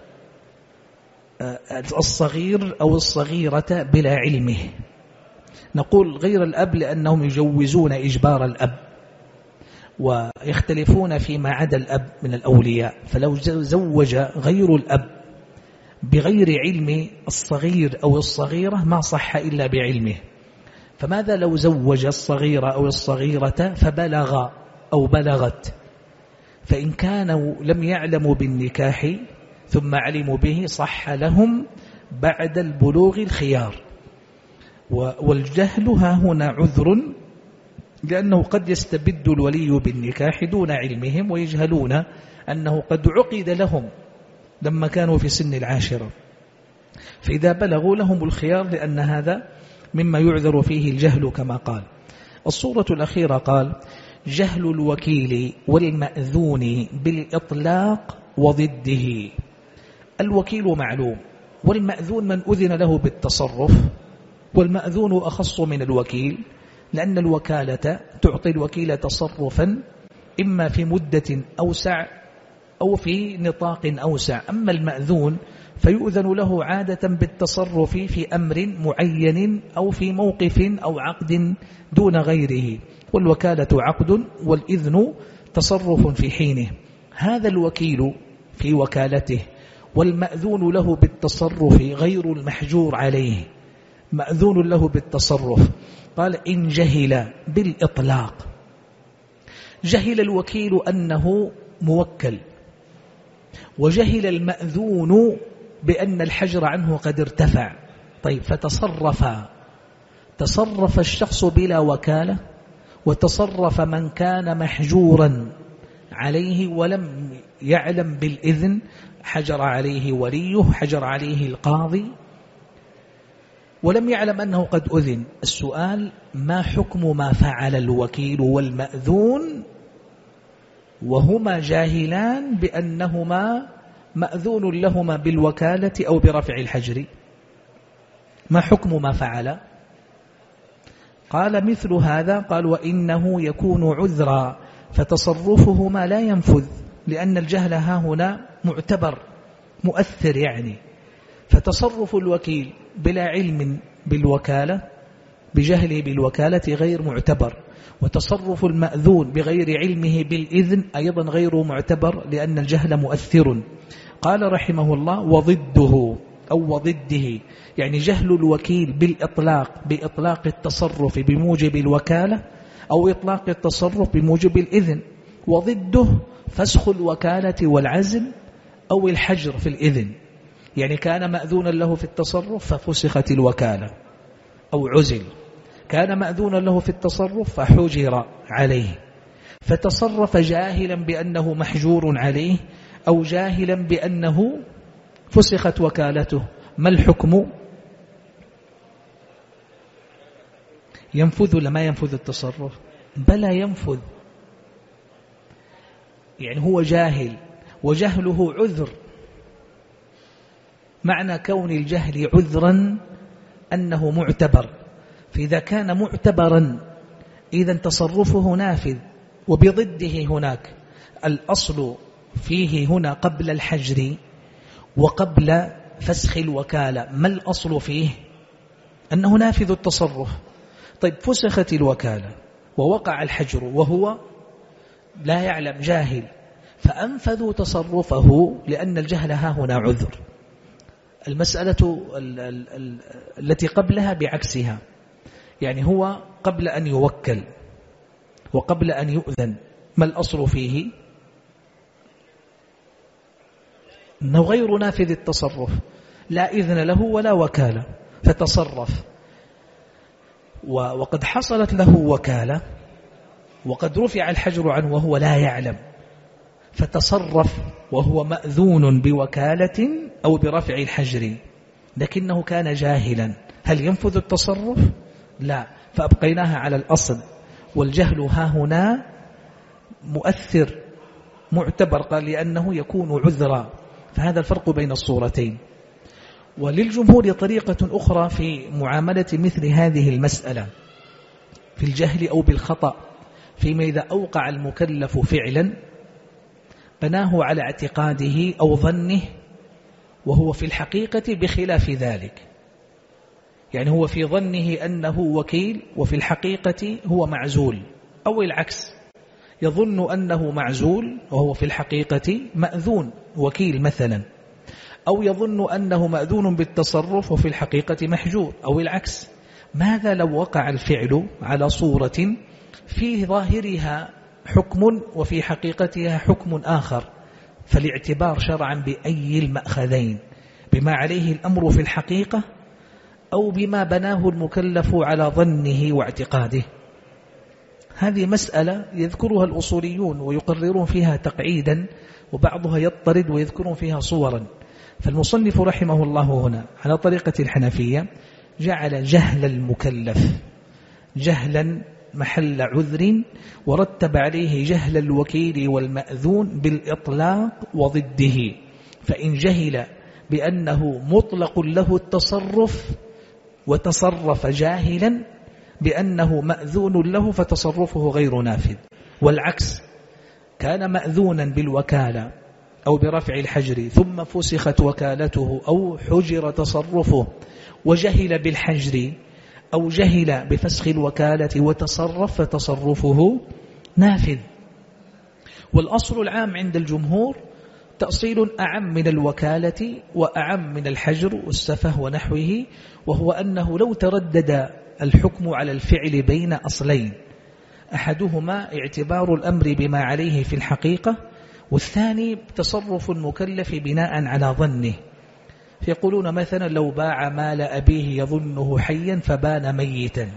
الصغير أو الصغيرة بلا علمه، نقول غير الأب لأنهم يجوزون إجبار الأب ويختلفون فيما عدا الأب من الأولياء، فلو زوج غير الأب بغير علم الصغير أو الصغيرة ما صح إلا بعلمه. فماذا لو زوج الصغير أو الصغيرة فبلغ أو بلغت؟ فإن كانوا لم يعلموا بالنكاح ثم علموا به صح لهم بعد البلوغ الخيار. والجهل ها هنا عذر، لأنه قد يستبد الولي بالنكاح دون علمهم ويجهلون أنه قد عقد لهم لما كانوا في سن العاشرة، فإذا بلغوا لهم الخيار، لأن هذا مما يعذر فيه الجهل كما قال. الصورة الأخيرة قال جهل الوكيل والمأذون بالإطلاق وضده. الوكيل معلوم، والمأذون من أذن له بالتصرف، والمأذون أخص من الوكيل، لأن الوكالة تعطي الوكيل تصرفا إما في مدة أوسع أو في نطاق أوسع. أما المأذون فيؤذن له عادة بالتصرف في أمر معين أو في موقف أو عقد دون غيره، والوكالة عقد والإذن تصرف في حينه. هذا الوكيل في وكالته والمأذون له بالتصرف غير المحجور عليه، مأذون له بالتصرف. قال إن جهل بالإطلاق، جهل الوكيل أنه موكل، وجهل المأذون بأن الحجر عنه قد ارتفع. طيب تصرف الشخص بلا وكالة، وتصرف من كان محجورا عليه ولم يعلم بالإذن، حجر عليه وليه، حجر عليه القاضي، ولم يعلم أنه قد أذن. السؤال ما حكم ما فعل الوكيل والمأذون وهما جاهلان بأنهما مأذون لهما بالوكالة أو برفع الحجر؟ ما حكم ما فعل؟ قال مثل هذا، قال وإنه يكون عذرا، فتصرفهما لا ينفذ، لأن الجهل ها هنا معتبر مؤثر يعني. فتصرف الوكيل بلا علم بالوكالة بجهله بالوكالة غير معتبر، وتصرف المأذون بغير علمه بالإذن أيضا غير معتبر، لأن الجهل مؤثر. قال رحمه الله وضده أو وضده، يعني جهل الوكيل بالإطلاق بإطلاق التصرف بموجب الوكالة أو إطلاق التصرف بموجب الإذن، وضده فسخ الوكالة والعزل أو الحجر في الإذن. يعني كان مأذونا له في التصرف ففسخت الوكالة أو عزل، كان مأذونا له في التصرف فحجر عليه، فتصرف جاهلا بأنه محجور عليه أو جاهلا بأنه فسخت وكالته. ما الحكم؟ ينفذ لما ينفذ التصرف؟ بلى ينفذ، يعني هو جاهل وجهله عذر. معنى كون الجهل عذرا أنه معتبر، فإذا كان معتبرا إذا تصرفه نافذ. وبضده هناك الأصل فيه هنا قبل الحجر وقبل فسخ الوكالة، ما الأصل فيه؟ أنه نافذ التصرف. طيب فسخت الوكالة ووقع الحجر وهو لا يعلم جاهل، فأنفذوا تصرفه لأن الجهل ها هنا عذر. المسألة التي قبلها بعكسها، يعني هو قبل أن يوكل وقبل أن يؤذن، ما الأصل فيه؟ أنه غير نافذ التصرف، لا إذن له ولا وكالة، فتصرف. وقد حصلت له وكالة وقد رفع الحجر عنه وهو لا يعلم، فتصرف وهو مأذون بوكالة أو برفع الحجر، لكنه كان جاهلا، هل ينفذ التصرف؟ لا، فأبقيناها على الأصل. والجهل ها هنا مؤثر معتبر، قال لأنه يكون عذرا، فهذا الفرق بين الصورتين. وللجمهور طريقة أخرى في معاملة مثل هذه المسألة في الجهل أو بالخطأ، فيما إذا أوقع المكلف فعلا بناه على اعتقاده أو ظنه وهو في الحقيقة بخلاف ذلك، يعني هو في ظنه أنه وكيل وفي الحقيقة هو معزول، أو العكس، يظن أنه معزول وهو في الحقيقة مأذون وكيل مثلا، أو يظن أنه مأذون بالتصرف وفي الحقيقة محجور، أو العكس. ماذا لو وقع الفعل على صورة في ظاهرها حكم وفي حقيقتها حكم آخر، فالاعتبار شرعا بأي المأخذين، بما عليه الأمر في الحقيقة أو بما بناه المكلف على ظنه واعتقاده. هذه مسألة يذكرها الأصوليون ويقررون فيها تقعيدا، وبعضها يضطرد ويذكرون فيها صورا. فالمصنف رحمه الله هنا على طريقة الحنفية جعل جهل المكلف جهلا محل عذر، ورتب عليه جهل الوكيل والمأذون بالإطلاق وضده. فإن جهل بأنه مطلق له التصرف وتصرف جاهلا بأنه مأذون له فتصرفه غير نافذ، والعكس، كان مأذونا بالوكالة أو برفع الحجر ثم فسخت وكالته أو حجر تصرفه وجهل بالحجر أو جهل بفسخ الوكالة وتصرف فتصرفه نافذ. والأصل العام عند الجمهور تأصيل أعم من الوكالة وأعم من الحجر والسفه ونحوه، وهو أنه لو تردد الحكم على الفعل بين أصلين، أحدهما اعتبار الأمر بما عليه في الحقيقة، والثاني تصرف المكلف بناء على ظنه، فيقولون مثلا لو باع مال أبيه يظنه حيا فبان ميتا،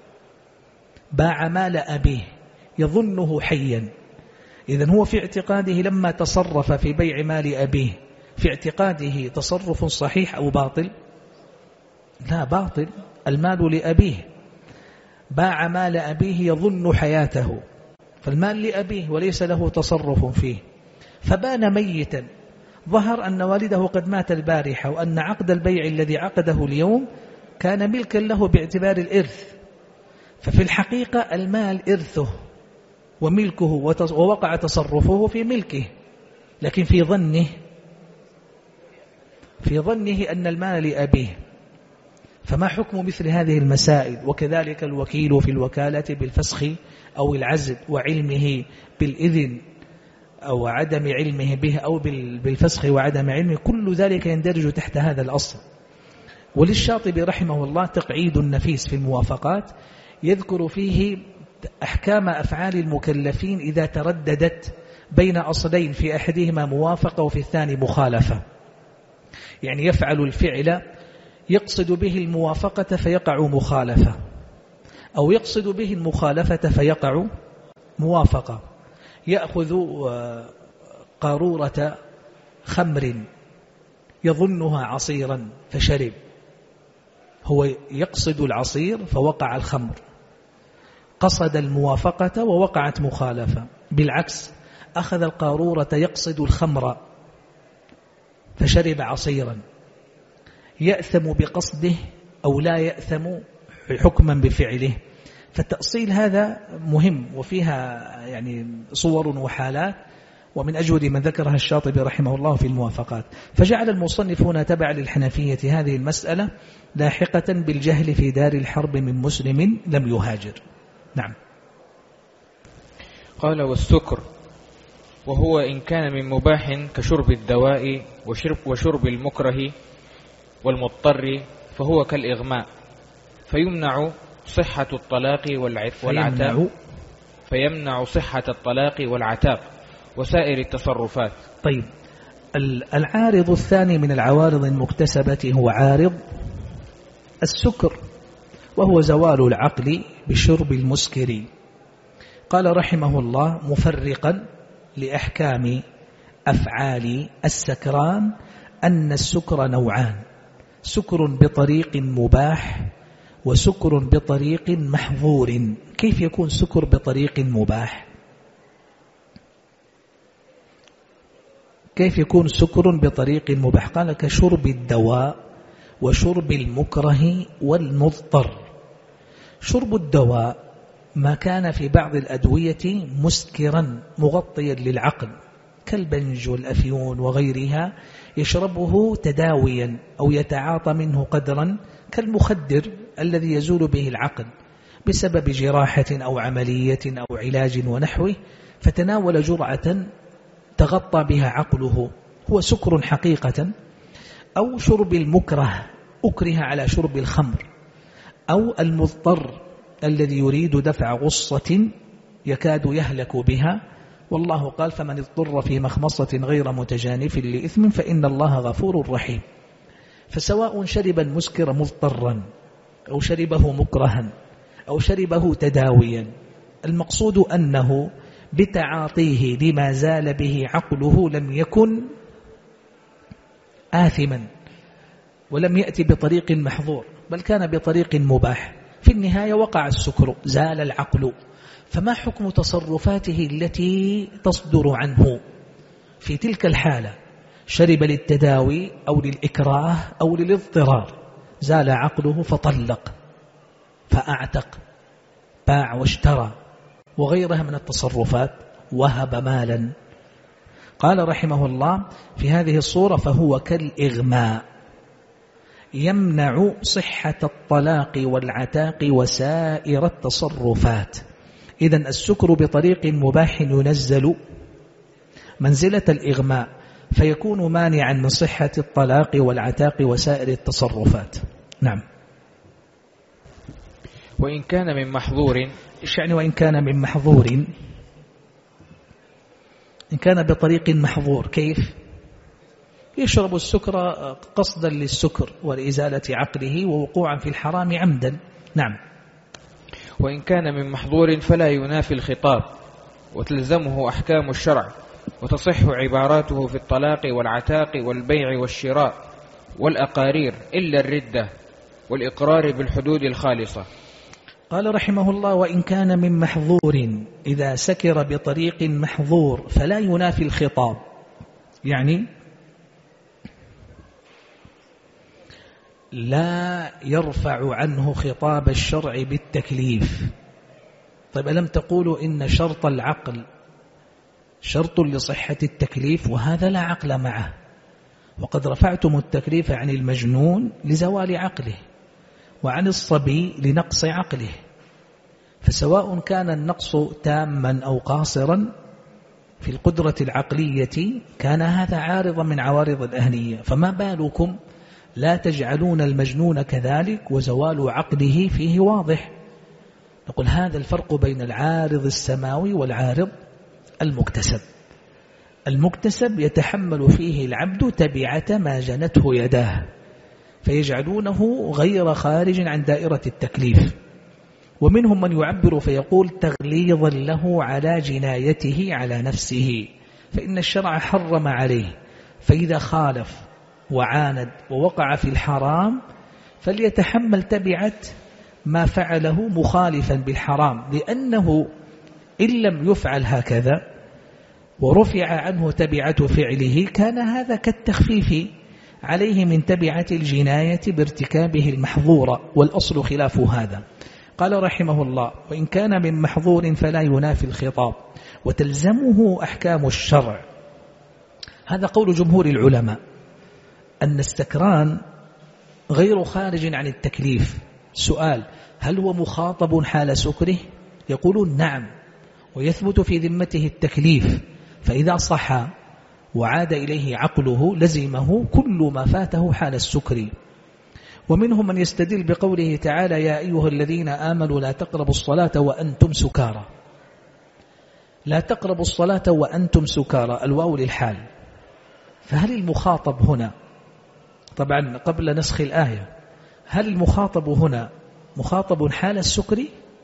باع مال أبيه يظنه حيا، إذن هو في اعتقاده لما تصرف في بيع مال أبيه في اعتقاده تصرف صحيح أو باطل؟ لا، باطل، المال لأبيه، باع مال أبيه يظن حياته، فالمال لأبيه وليس له تصرف فيه، فبان ميتا، ظهر أن والده قد مات البارحة وأن عقد البيع الذي عقده اليوم كان ملكا له باعتبار الإرث، ففي الحقيقة المال إرثه وملكه ووقع تصرفه في ملكه، لكن في ظنه أن المال لأبيه. فما حكم مثل هذه المسائل؟ وكذلك الوكيل في الوكالة بالفسخ أو العزل وعلمه بالإذن أو عدم علمه به أو بالفسخ وعدم علمه، كل ذلك يندرج تحت هذا الأصل. وللشاطبي رحمه الله تقعيد نفيس في الموافقات يذكر فيه أحكام أفعال المكلفين إذا ترددت بين أصلين، في أحدهما موافقة وفي الثاني مخالفة، يعني يفعل الفعل يقصد به الموافقة فيقع مخالفة، أو يقصد به المخالفة فيقع موافقة. يأخذ قارورة خمر يظنها عصيرا فشرب، هو يقصد العصير فوقع الخمر، قصد الموافقة ووقعت مخالفة. بالعكس، أخذ القارورة يقصد الخمر فشرب عصيرا، يأثم بقصده أو لا يأثم حكما بفعله. فالتأصيل هذا مهم، وفيها يعني صور وحالات، ومن أجود من ذكرها الشاطبي رحمه الله في الموافقات. فجعل المصنفون تبع للحنفية هذه المسألة لاحقة بالجهل في دار الحرب من مسلم لم يهاجر. نعم. قال والسكر وهو إن كان من مباح كشرب الدواء وشرب المكره والمضطر فهو كالإغماء، فيمنع صحة الطلاق والعتاق فيمنع صحة الطلاق والعتاق وسائر التصرفات. طيب، العارض الثاني من العوارض المكتسبة هو عارض السكر، وهو زوال العقل بشرب المسكر. قال رحمه الله مفرقا لأحكام أفعال السكران أن السكر نوعان: سكر بطريق مباح وسكر بطريق محظور. كيف يكون سكر بطريق مباح؟ كيف يكون سكر بطريق مباح؟ قال كشرب الدواء وشرب المكره والمضطر. شرب الدواء ما كان في بعض الأدوية مسكرا مغطيا للعقل كالبنج والأفيون وغيرها، يشربه تداويا أو يتعاطى منه قدرا كالمخدر الذي يزول به العقل بسبب جراحة أو عملية أو علاج ونحوه، فتناول جرعة تغطى بها عقله، هو سكر حقيقة. أو شرب المكره، أكره على شرب الخمر. أو المضطر الذي يريد دفع غصة يكاد يهلك بها، والله قال فمن اضطر في مخمصة غير متجانف لإثم فإن الله غفور رحيم. فسواء شرب المسكر مضطرا أو شربه مكرها أو شربه تداويا، المقصود أنه بتعاطيه لما زال به عقله لم يكن آثما ولم يأتي بطريق محظور، بل كان بطريق مباح. في النهاية وقع السكر، زال العقل. فما حكم تصرفاته التي تصدر عنه في تلك الحالة؟ شرب للتداوي أو للإكراه أو للاضطرار، زال عقله فطلق فأعتق، باع واشترى وغيرها من التصرفات، وهب مالا. قال رحمه الله في هذه الصورة فهو كالإغماء، يمنع صحة الطلاق والعتاق وسائر التصرفات. إذن السكر بطريق مباح ينزل منزلة الإغماء، فيكون مانعا من صحة الطلاق والعتاق وسائر التصرفات. نعم. وإن كان من محظور، إيش يعني وإن كان من محظور؟ إن كان بطريق محظور كيف؟ يشرب السكر قصدا للسكر ولإزالة عقله ووقوعا في الحرام عمدا. نعم. وإن كان من محظور فلا ينافي الخطاب وتلزمه أحكام الشرع، وتصح عباراته في الطلاق والعتاق والبيع والشراء والأقارير إلا الردة والإقرار بالحدود الخالصة. قال رحمه الله وإن كان من محظور، إذا سكر بطريق محظور فلا ينافي الخطاب، يعني لا يرفع عنه خطاب الشرع بالتكليف. طيب ألم تقولوا إن شرط العقل شرط لصحة التكليف؟ وهذا لا عقل معه، وقد رفعتم التكليف عن المجنون لزوال عقله وعن الصبي لنقص عقله، فسواء كان النقص تاما أو قاصرا في القدرة العقلية كان هذا عارضا من عوارض الأهلية، فما بالكم لا تجعلون المجنون كذلك وزوال عقله فيه واضح. نقول هذا الفرق بين العارض السماوي والعارض المكتسب. المكتسب يتحمل فيه العبد تبعة ما جنته يداه، فيجعلونه غير خارج عن دائرة التكليف. ومنهم من يعبر فيقول تغليظا له على جنايته على نفسه، فإن الشرع حرم عليه، فإذا خالف وعاند ووقع في الحرام فليتحمل تبعة ما فعله مخالفا بالحرام، لأنه إن لم يفعل هكذا ورفع عنه تبعة فعله كان هذا كالتخفيف عليه من تبعة الجناية بارتكابه المحظور، والأصل خلاف هذا. قال رحمه الله وإن كان من محظور فلا ينافي الخطاب وتلزمه أحكام الشرع. هذا قول جمهور العلماء أن السكران غير خارج عن التكليف. سؤال: هل هو مخاطب حال سكره؟ يقولون نعم، ويثبت في ذمته التكليف، فإذا صح وعاد إليه عقله لزمه كل ما فاته حال السكر. ومنهم من يستدل بقوله تعالى يا أيها الذين آمنوا لا تقربوا الصلاة وأنتم سكارى. لا تقربوا الصلاة وأنتم سكارى، الواو للحال. فهل المخاطب هنا، طبعا قبل نسخ الآية، هل المخاطب هنا مخاطب حال السكر؟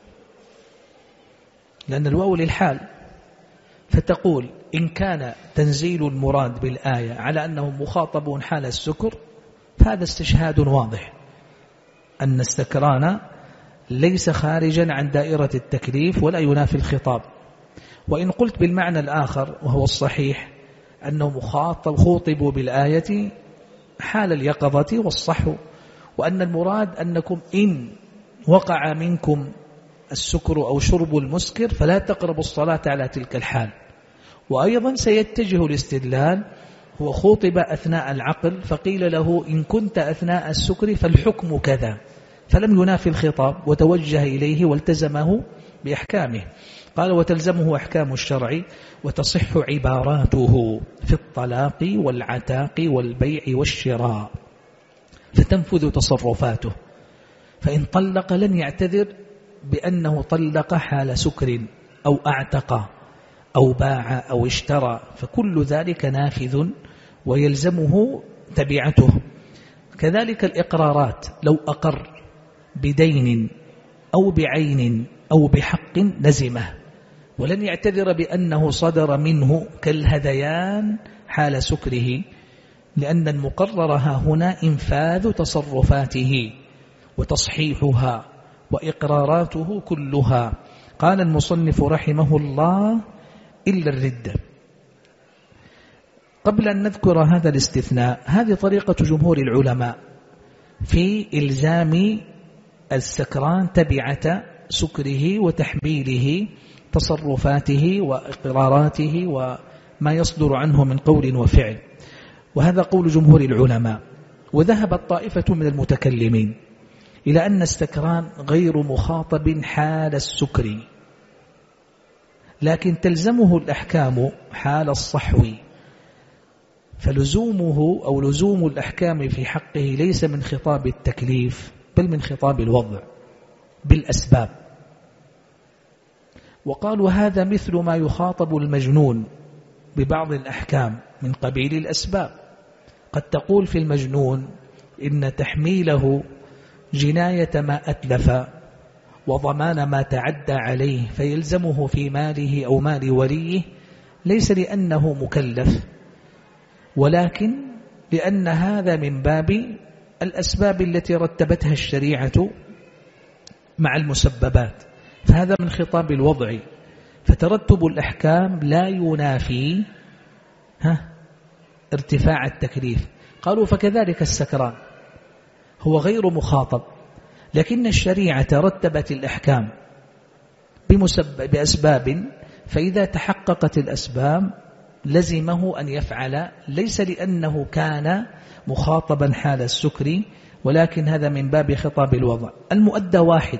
لأن الواو للحال، فتقول إن كان تنزيل المراد بالآية على أنهم مخاطبون حال السكر فهذا استشهاد واضح أن السكران ليس خارجا عن دائرة التكليف ولا ينافي الخطاب. وإن قلت بالمعنى الآخر وهو الصحيح أنهم خوطبوا بالآية حال اليقظة والصحو، وأن المراد أنكم إن وقع منكم السكر أو شرب المسكر فلا تقربوا الصلاة على تلك الحال. وأيضا سيتجه الاستدلال، هو خوطب أثناء العقل فقيل له إن كنت أثناء السكر فالحكم كذا، فلم ينافي الخطاب وتوجه إليه والتزمه بأحكامه. قال وتلزمه أحكام الشرع وتصح عباراته في الطلاق والعتاق والبيع والشراء، فتنفذ تصرفاته. فإن طلق لن يعتذر بأنه طلق حال سكر أو أعتق أو باع أو اشترى، فكل ذلك نافذ ويلزمه تبعته. كذلك الإقرارات، لو أقر بدين أو بعين أو بحق لزمه، ولن يعتذر بأنه صدر منه كالهذيان حال سكره، لأن المقرر هنا إنفاذ تصرفاته وتصحيحها وإقراراته كلها. قال المصنف رحمه الله إلا الردة. قبل أن نذكر هذا الاستثناء، هذه طريقة جمهور العلماء في إلزام السكران تبعة سكره وتحميله تصرفاته وإقراراته وما يصدر عنه من قول وفعل، وهذا قول جمهور العلماء. وذهبت طائفة من المتكلمين إلى أن السكران غير مخاطب حال السكر، لكن تلزمه الأحكام حال الصحو، فلزومه أو لزوم الأحكام في حقه ليس من خطاب التكليف بل من خطاب الوضع بالأسباب. وقالوا هذا مثل ما يخاطب المجنون ببعض الأحكام من قبيل الأسباب. قد تقول في المجنون إن تحميله جناية ما أتلف وضمان ما تعدى عليه فيلزمه في ماله أو مال وليه، ليس لأنه مكلف، ولكن لأن هذا من باب الأسباب التي رتبتها الشريعة مع المسببات، فهذا من خطاب الوضع. فترتب الأحكام لا ينافي ارتفاع التكليف. قالوا فكذلك السكران هو غير مخاطب، لكن الشريعة رتبت الأحكام بأسباب، فإذا تحققت الأسباب لزمه أن يفعل، ليس لأنه كان مخاطبا حال السكر، ولكن هذا من باب خطاب الوضع. المؤدى واحد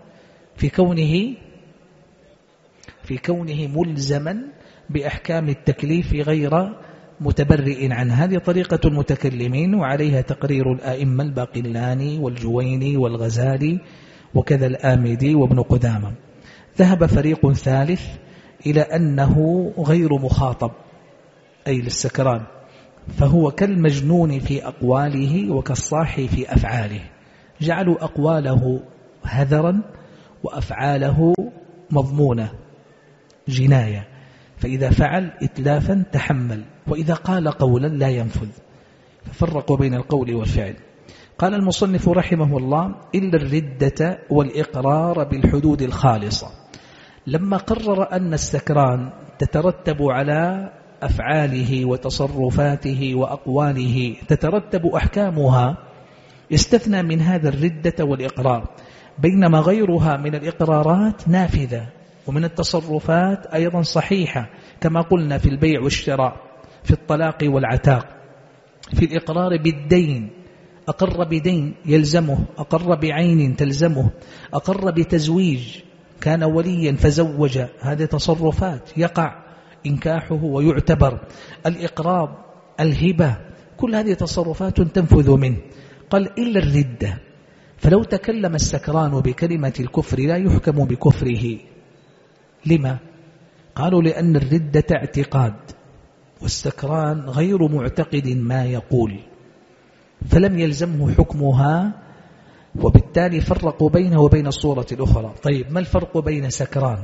في كونه ملزما بأحكام التكليف غير متبرئ عنه. هذه طريقة المتكلمين، وعليها تقرير الآئمة الباقلاني والجويني والغزالي وكذا الآمدي وابن قدامة. ذهب فريق ثالث إلى أنه غير مخاطب أي للسكران، فهو كالمجنون في أقواله وكالصاحي في أفعاله، جعلوا أقواله هذرا وأفعاله مضمونة جناية، فإذا فعل إتلافا تحمل، وإذا قال قولا لا ينفذ، ففرقوا بين القول والفعل. قال المصنف رحمه الله إلا الردة والإقرار بالحدود الخالصة. لما قرر أن السكران تترتب على أفعاله وتصرفاته وأقواله تترتب أحكامها، استثنى من هذا الردة والإقرار، بينما غيرها من الإقرارات نافذة ومن التصرفات أيضا صحيحة، كما قلنا في البيع والشراء، في الطلاق والعتاق. في الإقرار بالدين، أقر بدين يلزمه، أقر بعين تلزمه، أقر بتزويج كان وليا فزوج، هذه تصرفات يقع إنكاحه ويعتبر. الإقراض، الهبة، كل هذه تصرفات تنفذ منه. قال إلا الردة. فلو تكلم السكران بكلمة الكفر لا يحكم بكفره. لما؟ قالوا لأن الردة اعتقاد، والسكران غير معتقد ما يقول، فلم يلزمه حكمها، وبالتالي فرقوا بينه وبين الصورة الأخرى. طيب ما الفرق بين سكران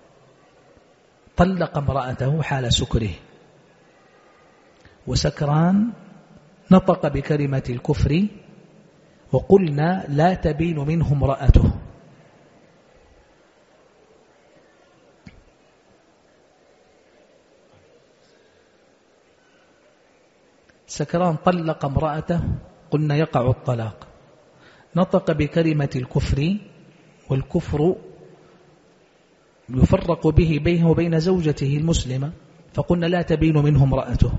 طلق امرأته حال سكره، وسكران نطق بكلمة الكفر وقلنا لا تبين منه امرأته؟ سكران طلق امرأته قلنا يقع الطلاق، نطق بكلمة الكفر، والكفر يفرق به بينه وبين زوجته المسلمة، فقلنا لا تبين منه امرأته.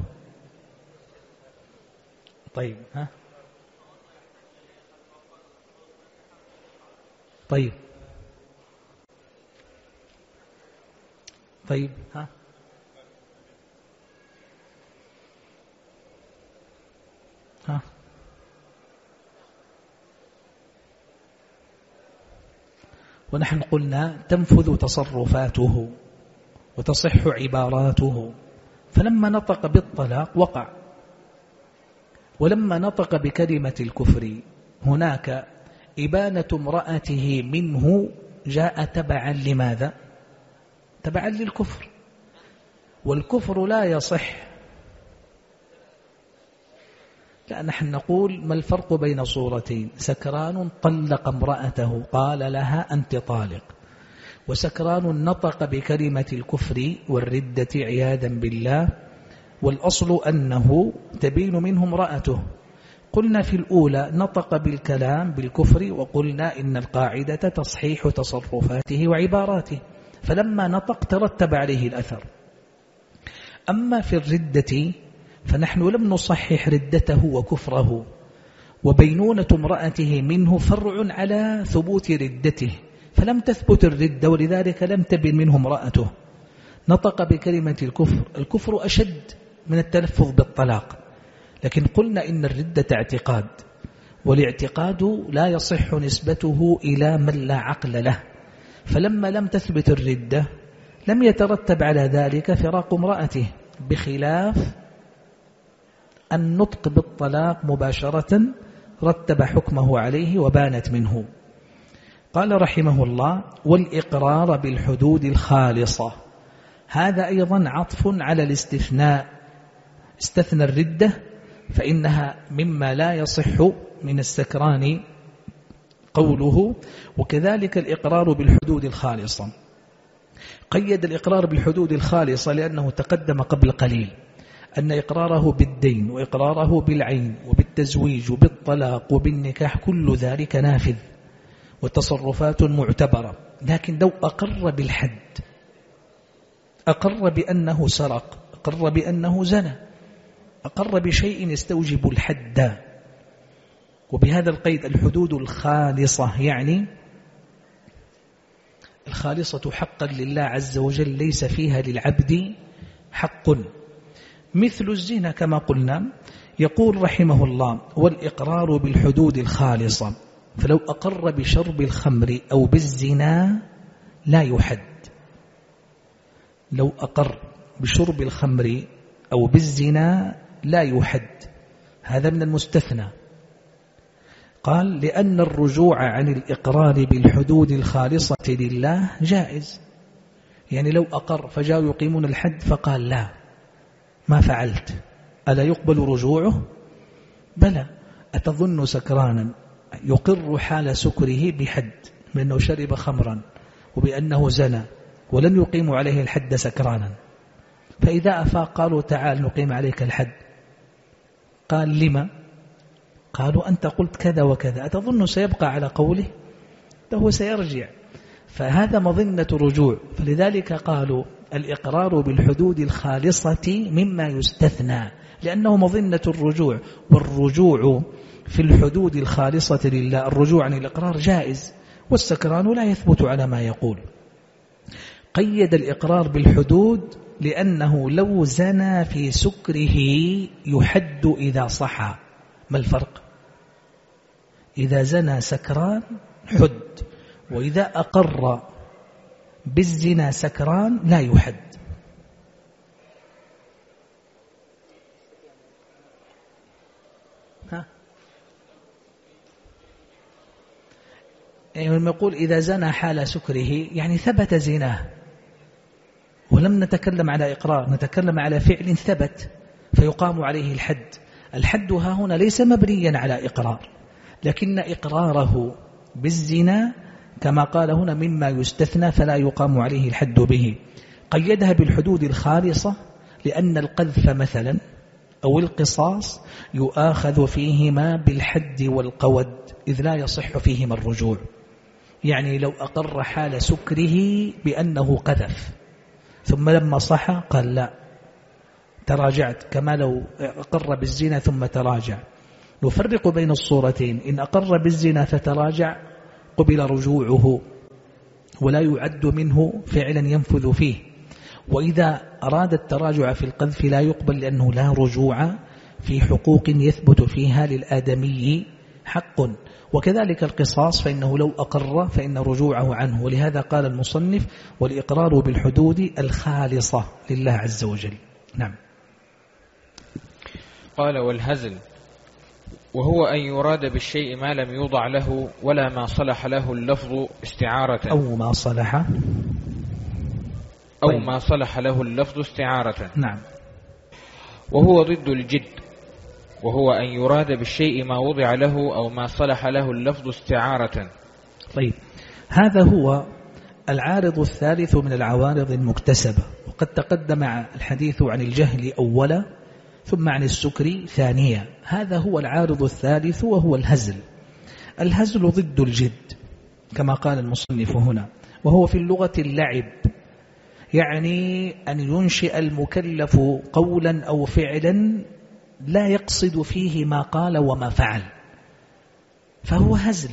طيب ها طيب طيب ها ها ونحن قلنا تنفذ تصرفاته وتصح عباراته، فلما نطق بالطلاق وقع، ولما نطق بكلمة الكفر هناك إبانة امرأته منه جاء تبعا لماذا؟ تبعا للكفر، والكفر لا يصح. لا، نحن نقول ما الفرق بين صورتين؟ سكران طلق امرأته قال لها أنت طالق، وسكران نطق بكلمة الكفر والردة عياذا بالله، والأصل أنه تبين منه امرأته. قلنا في الأولى نطق بالكلام بالكفر، وقلنا إن القاعدة تصحيح تصرفاته وعباراته، فلما نطق ترتب عليه الأثر. أما في الردة فنحن لم نصحح ردته وكفره، وبينونة امرأته منه فرع على ثبوت ردته، فلم تثبت الردة ولذلك لم تبن منه امرأته. نطق بكلمة الكفر، الكفر أشد من التلفظ بالطلاق، لكن قلنا إن الردة اعتقاد، والاعتقاد لا يصح نسبته إلى من لا عقل له، فلما لم تثبت الردة لم يترتب على ذلك فراق امرأته، بخلاف النطق بالطلاق مباشرة رتب حكمه عليه وبانت منه. قال رحمه الله: والإقرار بالحدود الخالصة، هذا أيضا عطف على الاستثناء، استثنى الردة فإنها مما لا يصح من السكران قوله، وكذلك الإقرار بالحدود الخالصة. قيد الإقرار بالحدود الخالصة لأنه تقدم قبل قليل أن إقراره بالدين وإقراره بالعين وبالتزويج وبالطلاق وبالنكاح كل ذلك نافذ وتصرفات معتبرة، لكن لو أقر بالحد، أقر بأنه سرق، أقر بأنه زنى، أقر بشيء يستوجب الحد، وبهذا القيد الحدود الخالصة، يعني الخالصة حقا لله عز وجل ليس فيها للعبد حق، مثل الزنا كما قلنا. يقول رحمه الله: والإقرار بالحدود الخالصة، فلو أقر بشرب الخمر أو بالزنا لا يحد. لو أقر بشرب الخمر أو بالزنا لا يحد، هذا من المستثنى. قال: لأن الرجوع عن الإقرار بالحدود الخالصة لله جائز، يعني لو أقر فجاءوا يقيمون الحد فقال لا ما فعلت، ألا يقبل رجوعه؟ بلى. أتظن سكرانا يقر حال سكره بحد بأنه شرب خمرا وبأنه زنى ولن يقيم عليه الحد سكرانا، فإذا أفاق قالوا تعال نقيم عليك الحد، قال لما؟ قالوا أنت قلت كذا وكذا، أتظن سيبقى على قوله؟ فهو سيرجع، فهذا مظنة رجوع. فلذلك قالوا الإقرار بالحدود الخالصة مما يستثنى، لأنه مظنة الرجوع، والرجوع في الحدود الخالصة لله، الرجوع عن الإقرار جائز، والسكران لا يثبت على ما يقول. قيد الإقرار بالحدود لأنه لو زنى في سكره يحد إذا صحى. ما الفرق؟ إذا زنى سكران حد، وإذا أقر بالزنا سكران لا يحد. يعني لما يقول إذا زنى حال سكره يعني ثبت زناه، ولم نتكلم على إقرار، نتكلم على فعل ثبت فيقام عليه الحد. الحد ها هنا ليس مبنيا على إقرار، لكن إقراره بالزنا كما قال هنا مما يستثنى فلا يقام عليه الحد به. قيدها بالحدود الخالصة لأن القذف مثلا أو القصاص يؤاخذ فيهما بالحد والقود، إذ لا يصح فيهما الرجوع. يعني لو أقر حال سكره بأنه قذف ثم لما صح قال لا تراجعت، كما لو أقر بالزنا ثم تراجع. نفرق بين الصورتين، إن أقر بالزنا فتراجع قبل رجوعه ولا يعد منه فعلا ينفذ فيه، وإذا أراد التراجع في القذف لا يقبل لأنه لا رجوع في حقوق يثبت فيها للآدمي حق. وكذلك القصاص فإنه لو أقر فإن رجوعه عنه، ولهذا قال المصنف والإقرار بالحدود الخالصة لله عز وجل. نعم. قال والهزل وهو أن يراد بالشيء ما لم يوضع له ولا ما صلح له اللفظ استعارة أو ما صلح له اللفظ استعارة. نعم. وهو ضد الجد، وهو أن يراد بالشيء ما وضع له أو ما صلح له اللفظ استعارة. طيب، هذا هو العارض الثالث من العوارض المكتسبة، وقد تقدم الحديث عن الجهل أولا ثم عن السكر ثانيا. هذا هو العارض الثالث وهو الهزل. الهزل ضد الجد كما قال المصنف هنا، وهو في اللغة اللعب، يعني أن ينشئ المكلف قولا أو فعلا لا يقصد فيه ما قال وما فعل، فهو هزل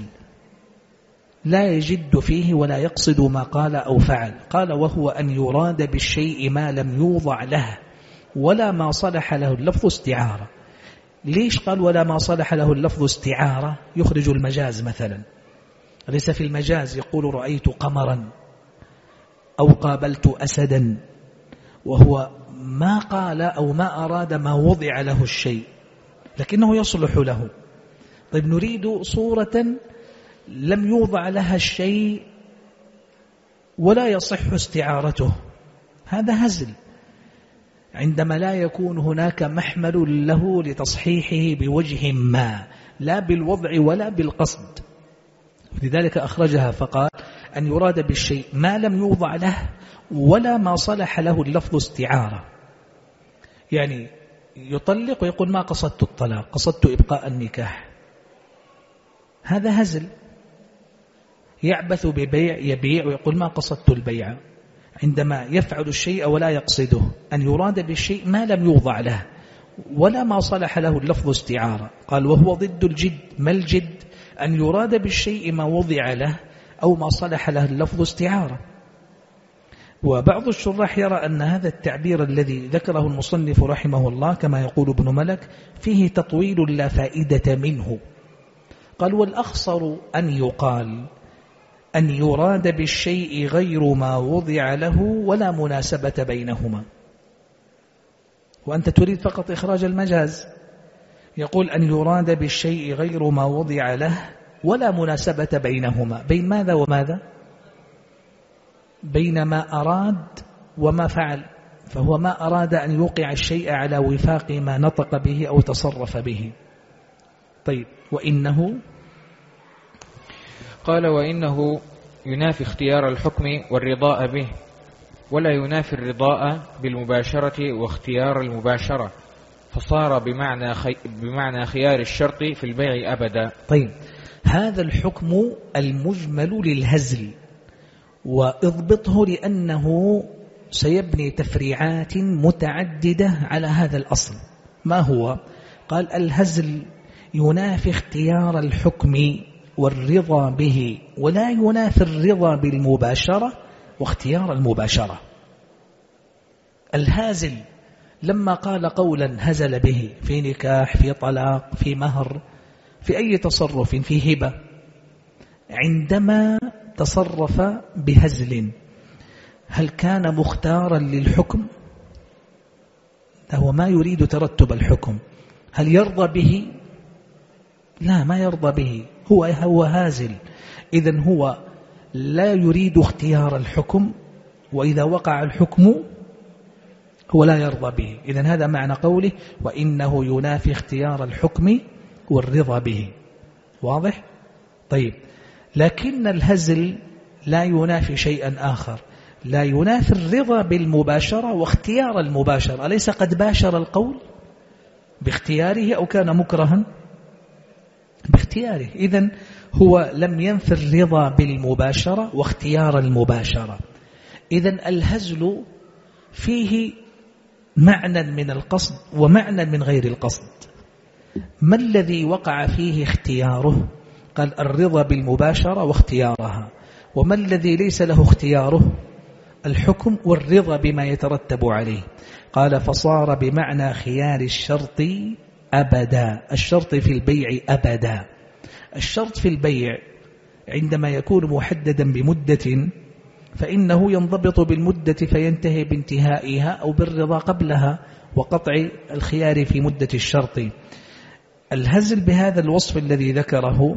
لا يجد فيه ولا يقصد ما قال أو فعل. قال وهو أن يراد بالشيء ما لم يوضع له ولا ما صلح له اللفظ استعارة. ليش قال ولا ما صلح له اللفظ استعارة؟ يخرج المجاز مثلا. ليس في المجاز يقول رأيت قمرا أو قابلت أسدا، وهو ما قال أو ما أراد ما وضع له الشيء لكنه يصلح له. طيب، نريد صورة لم يوضع لها الشيء ولا يصح استعارته، هذا هزل عندما لا يكون هناك محمل له لتصحيحه بوجه ما، لا بالوضع ولا بالقصد. لذلك أخرجها فقال أن يراد بالشيء ما لم يوضع له ولا ما صلح له اللفظ استعارة. يعني يطلق ويقول ما قصدت الطلاق، قصدت إبقاء النكاح، هذا هزل. يعبث ببيع، يبيع ويقول ما قصدت البيع، عندما يفعل الشيء ولا يقصده. أن يراد بالشيء ما لم يوضع له ولا ما صلح له اللفظ استعارة. قال وهو ضد الجد. ما الجد؟ أن يراد بالشيء ما وضع له أو ما صلح له اللفظ استعارة. وبعض الشراح يرى أن هذا التعبير الذي ذكره المصنف رحمه الله كما يقول ابن ملك فيه تطويل لا فائدة منه. قال والأخصر أن يقال أن يراد بالشيء غير ما وضع له ولا مناسبة بينهما. وأنت تريد فقط إخراج المجاز، يقول أن يراد بالشيء غير ما وضع له ولا مناسبة بينهما. بين ماذا وماذا؟ بين ما أراد وما فعل، فهو ما أراد أن يوقع الشيء على وفاق ما نطق به أو تصرف به. طيب، وإنه قال وإنه ينافي اختيار الحكم والرضاء به، ولا ينافي الرضاء بالمباشرة واختيار المباشرة، فصار بمعنى خيار الشرط في البيع أبدا. طيب، هذا الحكم المجمل للهزل، واضبطه لأنه سيبني تفريعات متعددة على هذا الأصل. ما هو؟ قال الهزل ينافي اختيار الحكم والرضا به، ولا ينافي الرضا بالمباشرة واختيار المباشرة. الهازل لما قال قولا هزل به في نكاح، في طلاق، في مهر، في أي تصرف في هبة عندما تصرف بهزل هل كان مختارا للحكم؟ هو ما يريد ترتب الحكم. هل يرضى به؟ لا، ما يرضى به، هو هازل. إذن هو لا يريد اختيار الحكم، وإذا وقع الحكم هو لا يرضى به. إذن هذا معنى قوله وإنه ينافي اختيار الحكم والرضا به. واضح؟ طيب، لكن الهزل لا ينافي شيئا آخر، لا ينافي الرضا بالمباشرة واختيار المباشرة. أليس قد باشر القول باختياره أو كان مكرها باختياره؟ إذن هو لم ينفي الرضا بالمباشرة واختيار المباشرة. إذن الهزل فيه معنى من القصد ومعنى من غير القصد. ما الذي وقع فيه اختياره؟ قال الرضا بالمباشرة واختيارها. وما الذي ليس له اختياره؟ الحكم والرضا بما يترتب عليه. قال فصار بمعنى خيار الشرط أبدا. الشرط في البيع أبدا. الشرط في البيع عندما يكون محددا بمدة فإنه ينضبط بالمدة فينتهي بانتهائها أو بالرضا قبلها وقطع الخيار في مدة الشرط. الهزل بهذا الوصف الذي ذكره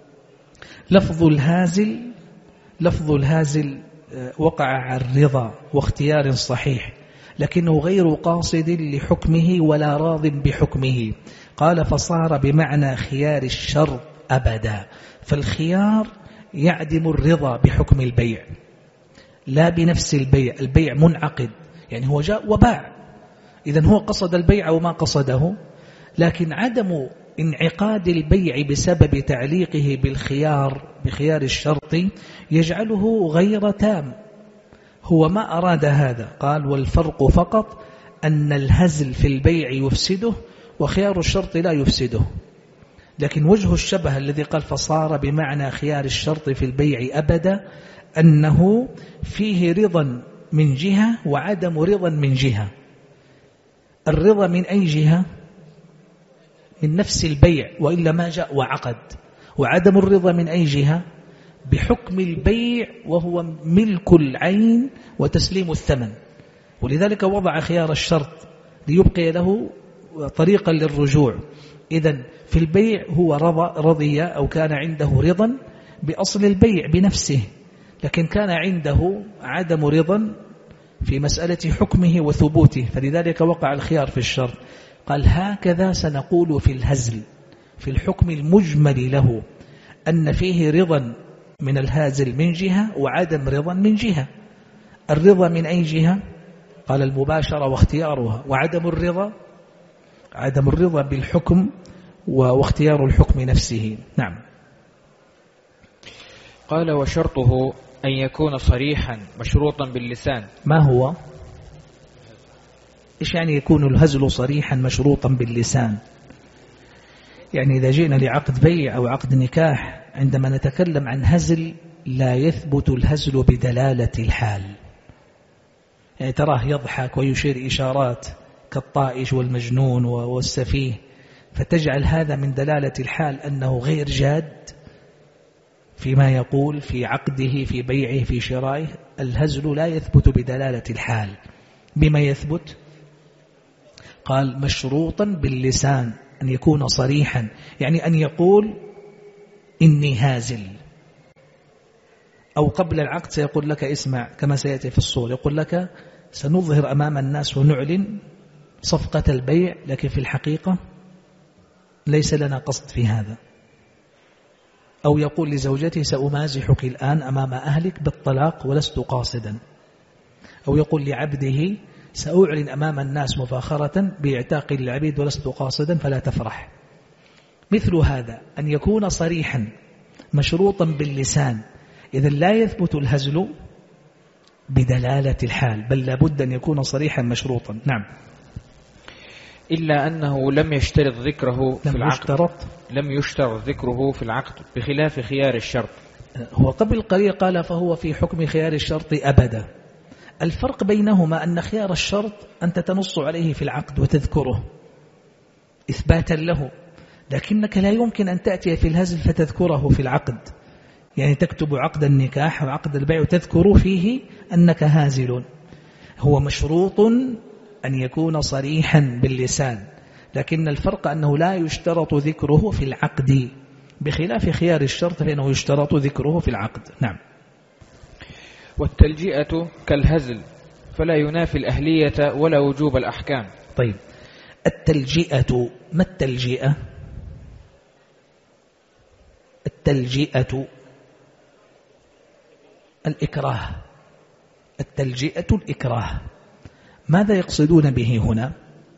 لفظ الهازل وقع على الرضا واختيار صحيح، لكنه غير قاصد لحكمه ولا راض بحكمه. قال فصار بمعنى خيار الشرط أبدا. فالخيار يعدم الرضا بحكم البيع لا بنفس البيع. البيع منعقد، يعني هو جاء وباع، إذن هو قصد البيع وما قصده، لكن عدم انعقاد البيع بسبب تعليقه بخيار الشرط يجعله غير تام. هو ما أراد هذا. قال والفرق فقط أن الهزل في البيع يفسده وخيار الشرط لا يفسده. لكن وجه الشبه الذي قال فصار بمعنى خيار الشرط في البيع أبدا أنه فيه رضا من جهة وعدم رضا من جهة. الرضا من أي جهة؟ من نفس البيع وإلا ما جاء وعقد. وعدم الرضا من أي جهة؟ بحكم البيع وهو ملك العين وتسليم الثمن. ولذلك وضع خيار الشرط ليبقي له طريقا للرجوع. إذن في البيع هو رضي أو كان عنده رضا بأصل البيع بنفسه، لكن كان عنده عدم رضا في مسألة حكمه وثبوته، فلذلك وقع الخيار في الشرط. قال هكذا سنقول في الهزل في الحكم المجمل له أن فيه رضا من الهازل من جهة وعدم رضا من جهة. الرضا من أي جهة؟ قال المباشرة واختيارها. وعدم الرضا عدم الرضا بالحكم واختيار الحكم نفسه. نعم. قال وشرطه أن يكون صريحا مشروطا باللسان. ما هو؟ إيش يعني يكون الهزل صريحا مشروطا باللسان؟ يعني إذا جئنا لعقد بيع أو عقد نكاح عندما نتكلم عن هزل لا يثبت الهزل بدلالة الحال. يعني تراه يضحك ويشير إشارات كالطائش والمجنون والسفيه، فتجعل هذا من دلالة الحال أنه غير جاد فيما يقول في عقده في بيعه في شرائه. الهزل لا يثبت بدلالة الحال. بما يثبت؟ قال مشروطا باللسان، أن يكون صريحا، يعني أن يقول إني هازل. أو قبل العقد سيقول لك اسمع كما سيأتي في الصور، يقول لك سنظهر أمام الناس ونعلن صفقة البيع، لكن في الحقيقة ليس لنا قصد في هذا. أو يقول لزوجته سأمازحك الآن أمام أهلك بالطلاق ولست قاصدا. أو يقول لعبده سأعلن أمام الناس مفاخرة باعتاق العبيد ولست قاصدا فلا تفرح. مثل هذا أن يكون صريحا مشروطا باللسان. إذن لا يثبت الهزل بدلالة الحال، بل لابد أن يكون صريحا مشروطا. نعم. إلا أنه لم يشترط ذكره في العقد. لم يشترط ذكره في العقد بخلاف خيار الشرط. هو قبل قليل قال فهو في حكم خيار الشرط أبدا. الفرق بينهما أن خيار الشرط أنت تنص عليه في العقد وتذكره إثباتا له، لكنك لا يمكن أن تأتي في الهزل فتذكره في العقد، يعني تكتب عقد النكاح وعقد البيع وتذكر فيه أنك هازل. هو مشروط أن يكون صريحا باللسان، لكن الفرق أنه لا يشترط ذكره في العقد، بخلاف خيار الشرط فإنه يشترط ذكره في العقد. نعم. والتلجئة كالهزل فلا ينافي الأهلية ولا وجوب الأحكام. طيب، التلجئة، ما التلجئة؟ التلجئة الإكراه، التلجئة الإكراه. ماذا يقصدون به هنا؟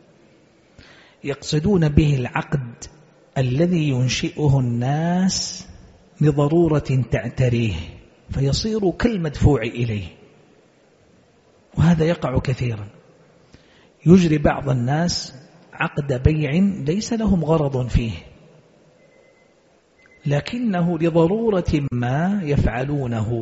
يقصدون به العقد الذي ينشئه الناس لضرورة تعتريه فيصير كالمدفوع إليه، وهذا يقع كثيرا. يجري بعض الناس عقد بيع ليس لهم غرض فيه، لكنه لضرورة ما يفعلونه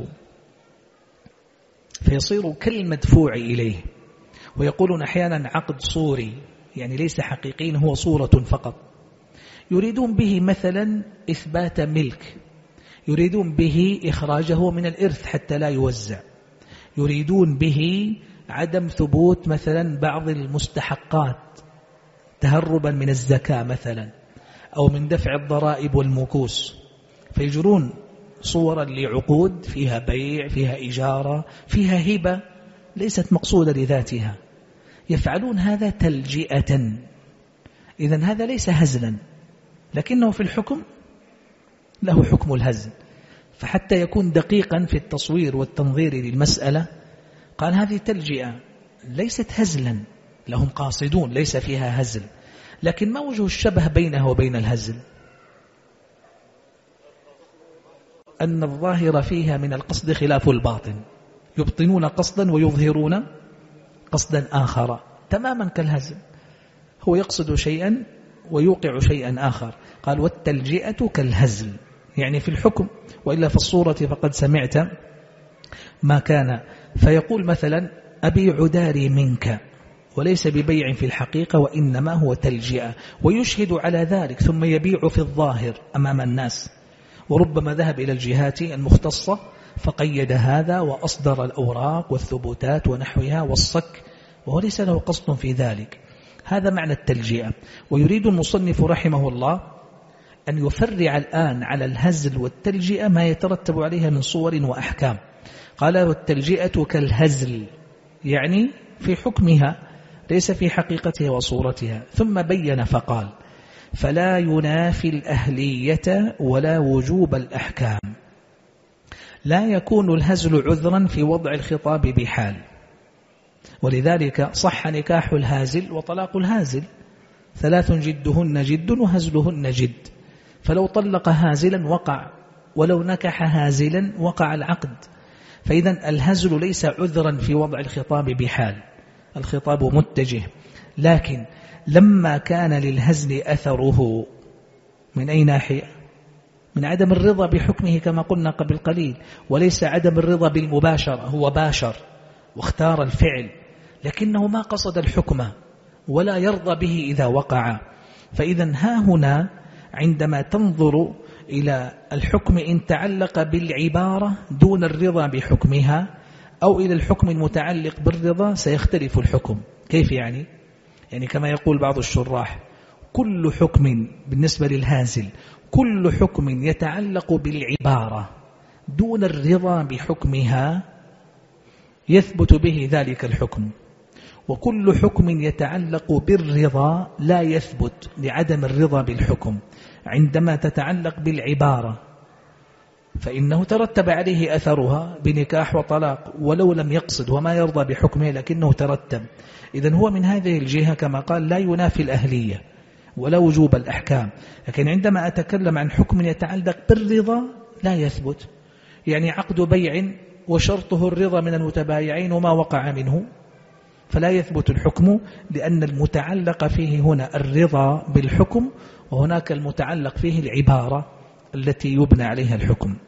فيصير كالمدفوع إليه. ويقولون أحيانا عقد صوري، يعني ليس حقيقي، هو صورة فقط. يريدون به مثلا إثبات ملك، يريدون به إخراجه من الإرث حتى لا يوزع، يريدون به عدم ثبوت مثلا بعض المستحقات تهربا من الزكاة مثلا، أو من دفع الضرائب والمكوس، فيجرون صورا لعقود فيها بيع، فيها إجارة، فيها هبة ليست مقصودة لذاتها، يفعلون هذا تلجئة. إذن هذا ليس هزلا، لكنه في الحكم له حكم الهزل. فحتى يكون دقيقا في التصوير والتنظير للمسألة قال هذه تلجئة ليست هزلا، لهم قاصدون ليس فيها هزل. لكن ما وجه الشبه بينها وبين الهزل؟ أن الظاهر فيها من القصد خلاف الباطن، يبطنون قصدا ويظهرون قصدا آخر، تماما كالهزل. هو يقصد شيئا ويوقع شيئا آخر. قال والتلجئة كالهزل، يعني في الحكم، وإلا في الصورة فقد سمعت ما كان. فيقول مثلا أبيع داري منك، وليس ببيع في الحقيقة وإنما هو تلجئة، ويشهد على ذلك ثم يبيع في الظاهر أمام الناس. وربما ذهب إلى الجهات المختصة فقيد هذا وأصدر الأوراق والثبوتات ونحوها والصك، وهو ليس له قصد في ذلك. هذا معنى التلجئة. ويريد المصنف رحمه الله أن يفرع الآن على الهزل والتلجئة ما يترتب عليها من صور وأحكام. قال والتلجئة كالهزل، يعني في حكمها ليس في حقيقتها وصورتها. ثم بين فقال فلا ينافي الأهلية ولا وجوب الأحكام. لا يكون الهزل عذرا في وضع الخطاب بحال، ولذلك صح نكاح الهازل وطلاق الهازل، 3 جدهن جد وهزلهن جد. فلو طلق هازلا وقع، ولو نكح هازلا وقع العقد. فإذا الهزل ليس عذرا في وضع الخطاب بحال، الخطاب متجه. لكن لما كان للهزل أثره من أي ناحية؟ من عدم الرضا بحكمه كما قلنا قبل قليل، وليس عدم الرضا بالمباشرة، هو باشر واختار الفعل لكنه ما قصد الحكم ولا يرضى به إذا وقع. فإذا ها هنا عندما تنظر إلى الحكم إن تعلق بالعبارة دون الرضا بحكمها، أو إلى الحكم المتعلق بالرضا، سيختلف الحكم. كيف يعني؟ يعني كما يقول بعض الشراح كل حكم بالنسبة للهازل، كل حكم يتعلق بالعبارة دون الرضا بحكمها يثبت به ذلك الحكم، وكل حكم يتعلق بالرضا لا يثبت لعدم الرضا بالحكم. عندما تتعلق بالعبارة فإنه ترتب عليه أثرها بنكاح وطلاق ولو لم يقصد وما يرضى بحكمه لكنه ترتب. إذن هو من هذه الجهة كما قال لا ينافي الأهلية ولا وجوب الأحكام. لكن عندما أتكلم عن حكم يتعلق بالرضا لا يثبت، يعني عقد بيع وشرطه الرضا من المتبايعين وما وقع منه، فلا يثبت الحكم، لأن المتعلق فيه هنا الرضا بالحكم، وهناك المتعلق فيه العبارة التي يبنى عليها الحكم.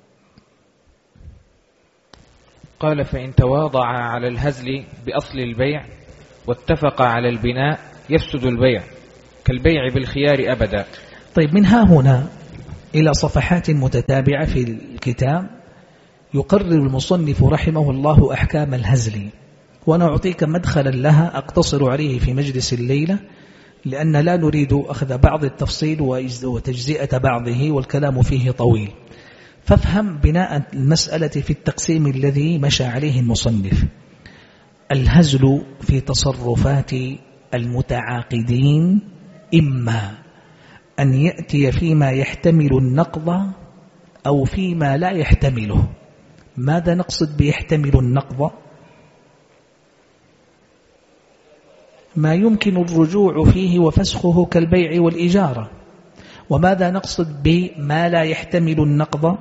قال فإن تواضع على الهزل بأصل البيع واتفق على البناء يفسد البيع كالبيع بالخيار أبدا. طيب، من ها هنا إلى صفحات متتابعة في الكتاب يقرر المصنف رحمه الله أحكام الهزل، وأنا أعطيك مدخلا لها أقتصر عليه في مجلس الليلة، لأن لا نريد أخذ بعض التفصيل وتجزئة بعضه والكلام فيه طويل. فافهم بناء المسألة في التقسيم الذي مشى عليه المصنف. الهزل في تصرفات المتعاقدين إما أن يأتي فيما يحتمل النقض أو فيما لا يحتمله. ماذا نقصد بيحتمل النقض؟ ما يمكن الرجوع فيه وفسخه كالبيع والإجارة. وماذا نقصد بما لا يحتمل النقض؟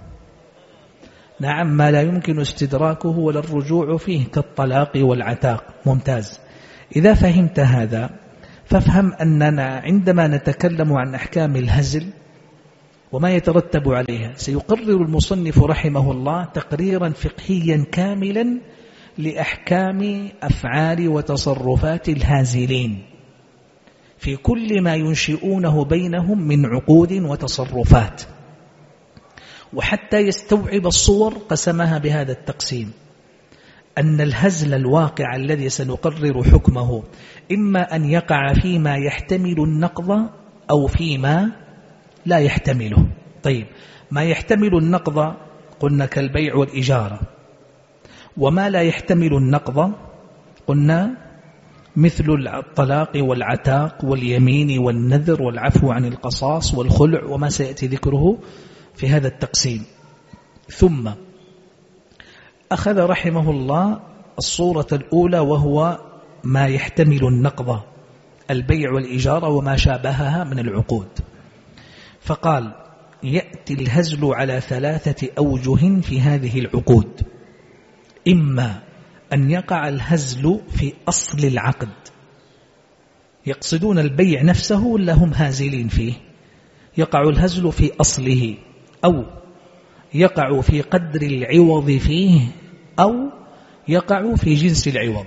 نعم، ما لا يمكن استدراكه ولا الرجوع فيه كالطلاق والعتاق. ممتاز. إذا فهمت هذا فافهم أننا عندما نتكلم عن أحكام الهزل وما يترتب عليها سيقرر المصنف رحمه الله تقريرا فقهيا كاملا لأحكام أفعال وتصرفات الهازلين في كل ما ينشئونه بينهم من عقود وتصرفات. وحتى يستوعب الصور قسمها بهذا التقسيم، أن الهزل الواقع الذي سنقرر حكمه إما أن يقع فيما يحتمل النقض أو فيما لا يحتمله. طيب، ما يحتمل النقض قلنا كالبيع والإجارة، وما لا يحتمل النقض قلنا مثل الطلاق والعتاق واليمين والنذر والعفو عن القصاص والخلع وما سيأتي ذكره في هذا التقسيم. ثم أخذ رحمه الله الصورة الأولى وهو ما يحتمل النقض، البيع والإجارة وما شابهها من العقود، فقال يأتي الهزل على 3 أوجه في هذه العقود. إما أن يقع الهزل في أصل العقد، يقصدون البيع نفسه ولا هم هازلين فيه؟ يقع الهزل في أصله، أو يقع في قدر العوض فيه، أو يقع في جنس العوض.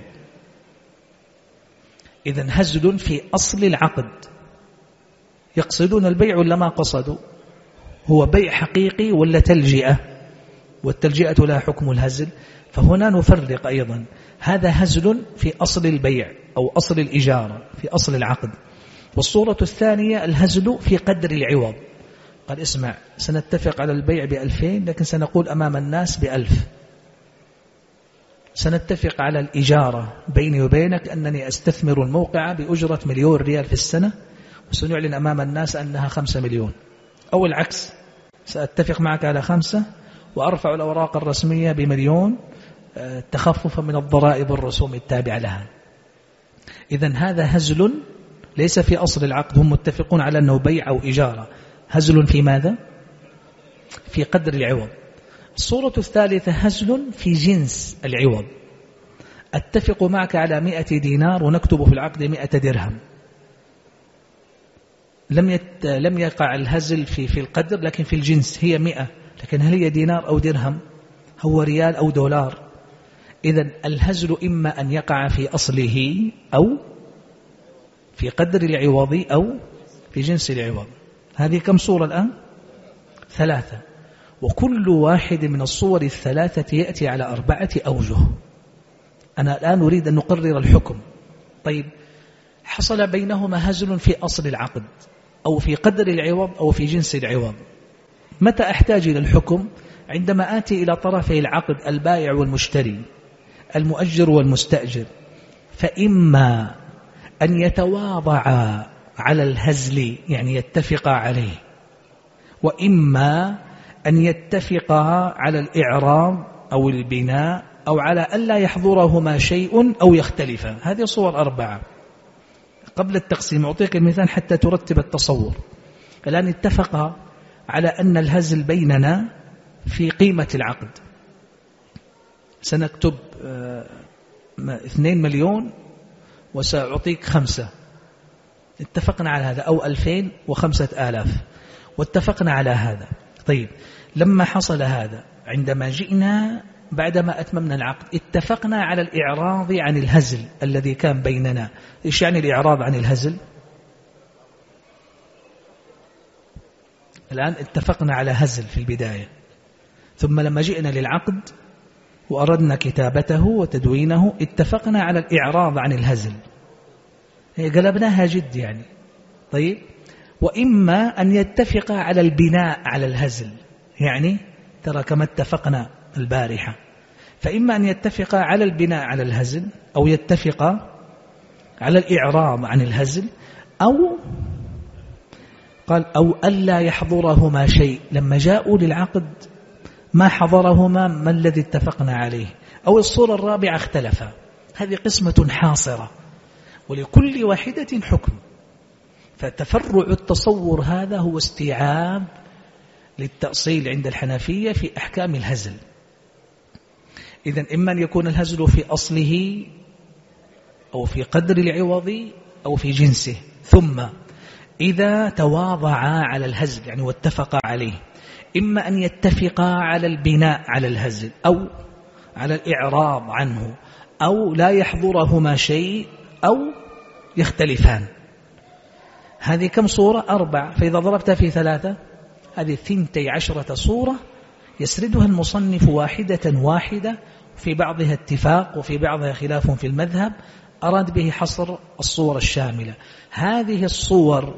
إذن هزل في أصل العقد، يقصدون البيع ولا ما قصدوا؟ هو بيع حقيقي ولا تلجئة؟ والتلجئة لا حكم الهزل. فهنا نفرق أيضا، هذا هزل في أصل البيع أو أصل الإجارة في أصل العقد. والصورة الثانية الهزل في قدر العوض، قال اسمع سنتفق على البيع ب2000 لكن سنقول أمام الناس ب1000. سنتفق على الإجارة بيني وبينك أنني أستثمر الموقع بأجرة 1,000,000 ريال في السنة وسنعلن أمام الناس أنها 5 مليون. أو العكس، سأتفق معك على 5 وأرفع الأوراق الرسمية ب1,000,000 تخففا من الضرائب والرسوم التابعة لها. إذن هذا هزل ليس في أصل العقد، هم متفقون على أنه بيع أو إجارة. هزل في ماذا؟ في قدر العوض. الصورة الثالثة هزل في جنس العوض، أتفق معك على 100 دينار ونكتب في العقد 100 درهم. لم يقع الهزل في القدر لكن في الجنس، هي 100 لكن هل هي دينار أو درهم؟ هو ريال أو دولار؟ إذن الهزل إما أن يقع في أصله أو في قدر العوض أو في جنس العوض. هذه كم صورة الآن؟ 3. وكل واحد من الصور ال3 يأتي على 4 أوجه. أنا الآن أريد أن نقرر الحكم. طيب، حصل بينهما هزل في أصل العقد أو في قدر العوض أو في جنس العوض. متى أحتاج إلى الحكم؟ عندما آتي إلى طرفي العقد البائع والمشتري، المؤجر والمستأجر، فإما أن يتواضعا على الهزل يعني يتفقا عليه، وإما أن يتفقا على الإعراب أو البناء أو على ألا يحضرهما شيء أو يختلفا. هذه صور 4. قبل التقسيم أعطيك المثال حتى ترتب التصور. الآن اتفقا على أن الهزل بيننا في قيمة العقد، سنكتب 2 مليون وسأعطيك 5. اتفقنا على هذا، أو 2000 و5000 واتفقنا على هذا. طيب، لما حصل هذا عندما جئنا بعدما أتممنا العقد اتفقنا على الإعراض عن الهزل الذي كان بيننا. إيش يعني الإعراض عن الهزل؟ الآن اتفقنا على هزل في البداية، ثم لما جئنا للعقد وأردنا كتابته وتدوينه اتفقنا على الإعراض عن الهزل، قلبناها جد يعني. طيب، وإما أن يتفق على البناء على الهزل، يعني ترى كما اتفقنا البارحة، فإما أن يتفق على البناء على الهزل، أو يتفق على الإعراض عن الهزل، أو قال أو ألا يحضرهما شيء، لما جاءوا للعقد ما حضرهما ما الذي اتفقنا عليه، أو الصورة الرابعة اختلفا. هذه قسمة حاصرة، ولكل واحدة حكم. فتفرع التصور هذا هو استيعاب للتأصيل عند الحنفية في أحكام الهزل. إذن إما أن يكون الهزل في أصله أو في قدر العوض أو في جنسه، ثم إذا تواضعا على الهزل يعني واتفقا عليه، إما أن يتفقا على البناء على الهزل أو على الإعراض عنه، أو لا يحضرهما شيء، أو يختلفان. هذه كم صورة؟ 4. فإذا ضربت في 3 هذه 12 صورة يسردها المصنف واحدة واحدة، في بعضها اتفاق وفي بعضها خلاف في المذهب، أراد به حصر الصور الشاملة. هذه الصور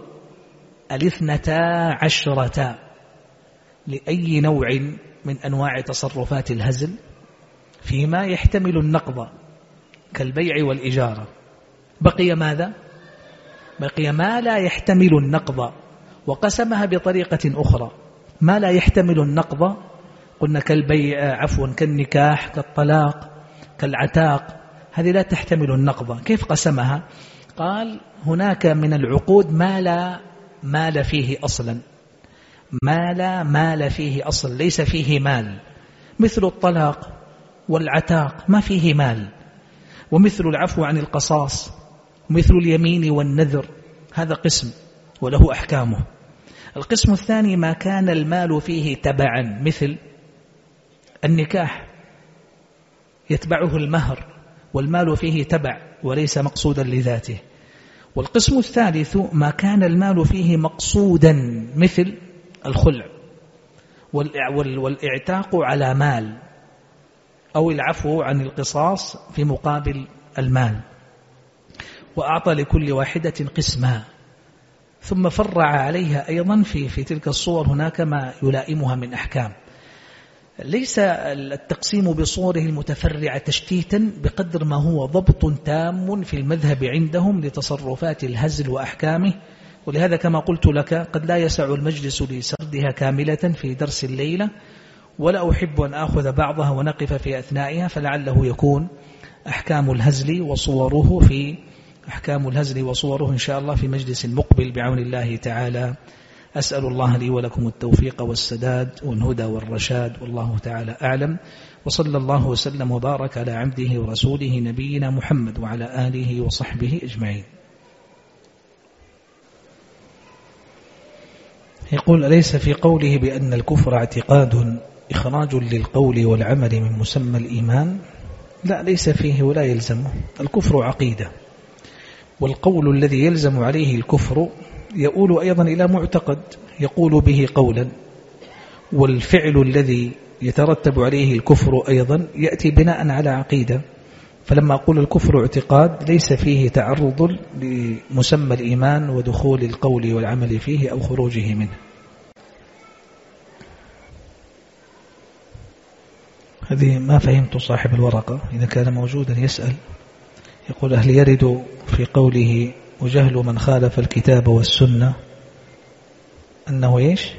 12 لأي نوع من أنواع تصرفات الهزل فيما يحتمل النقض كالبيع والإجارة. بقي ماذا؟ بقي ما لا يحتمل النقض، وقسمها بطريقة أخرى. ما لا يحتمل النقض قلنا كالبيع، كالنكاح، كالطلاق، كالعتاق، هذه لا تحتمل النقض. كيف قسمها؟ قال هناك من العقود ما لا مال فيه أصلا، ما لا مال فيه أصلا، ليس فيه مال، مثل الطلاق والعتاق ما فيه مال، ومثل العفو عن القصاص، مثل اليمين والنذر، هذا قسم وله أحكامه. القسم الثاني ما كان المال فيه تبعا، مثل النكاح يتبعه المهر والمال فيه تبع وليس مقصودا لذاته. والقسم الثالث ما كان المال فيه مقصودا، مثل الخلع والإعتاق على مال، أو العفو عن القصاص في مقابل المال. وأعطى لكل واحدة قسمها، ثم فرع عليها أيضا في تلك الصور هناك ما يلائمها من أحكام. ليس التقسيم بصوره المتفرعة تشتيتا بقدر ما هو ضبط تام في المذهب عندهم لتصرفات الهزل وأحكامه. ولهذا كما قلت لك قد لا يسع المجلس لسردها كاملة في درس الليلة، ولا أحب أن آخذ بعضها ونقف في أثنائها، فلعله يكون أحكام الهزل وصوره إن شاء الله في مجلس مقبل بعون الله تعالى. أسأل الله لي ولكم التوفيق والسداد والهدى والرشاد، والله تعالى أعلم. وصلى الله وسلم وبارك على عبده ورسوله نبينا محمد وعلى آله وصحبه أجمعين. يقول أليس في قوله بأن الكفر اعتقاد إخراج للقول والعمل من مسمى الإيمان؟ لا، ليس فيه ولا يلزمه. الكفر عقيدة، والقول الذي يلزم عليه الكفر يؤول أيضا إلى معتقد يقول به قولا، والفعل الذي يترتب عليه الكفر أيضا يأتي بناء على عقيدة. فلما أقول الكفر اعتقاد ليس فيه تعرض لمسمى الإيمان ودخول القول والعمل فيه أو خروجه منه. هذه ما فهمت صاحب الورقة، إذا كان موجودا يسأل. يقول هل يرد في قوله وجهل من خالف الكتاب والسنة أنه إيش؟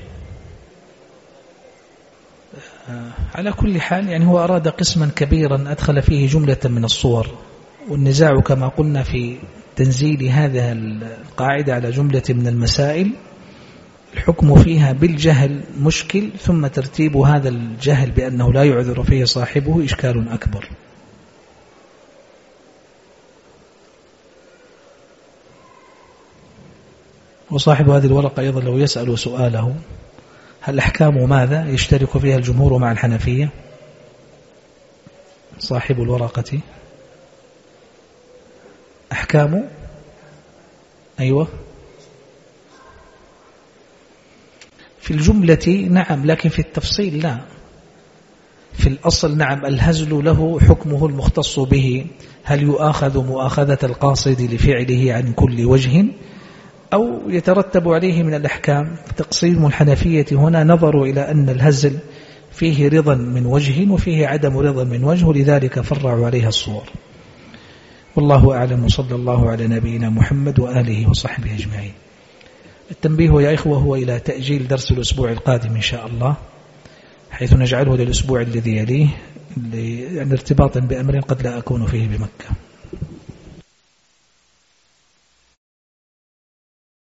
على كل حال يعني هو أراد قسما كبيرا أدخل فيه جملة من الصور، والنزاع كما قلنا في تنزيل هذا القاعدة على جملة من المسائل الحكم فيها بالجهل مشكل، ثم ترتيب هذا الجهل بأنه لا يعذر فيه صاحبه إشكال أكبر. وصاحب هذه الورقة أيضا لو يسأل سؤاله هل أحكام ماذا يشترك فيها الجمهور مع الحنفية؟ صاحب الورقة أحكام أيوة في الجملة نعم، لكن في التفصيل لا. في الأصل نعم الهزل له حكمه المختص به، هل يؤاخذ مؤاخذة القاصد لفعله عن كل وجه أو يترتب عليه من الأحكام. تقسيم الحنفية هنا نظروا إلى أن الهزل فيه رضا من وجه وفيه عدم رضا من وجه، ولذلك فرعوا عليها الصور. والله أعلم، وصلى الله على نبينا محمد وآله وصحبه أجمعين. التنبيه يا إخوة هو إلى تأجيل درس الأسبوع القادم إن شاء الله، حيث نجعله للأسبوع الذي يليه، ارتباطا بأمر قد لا أكون فيه بمكة.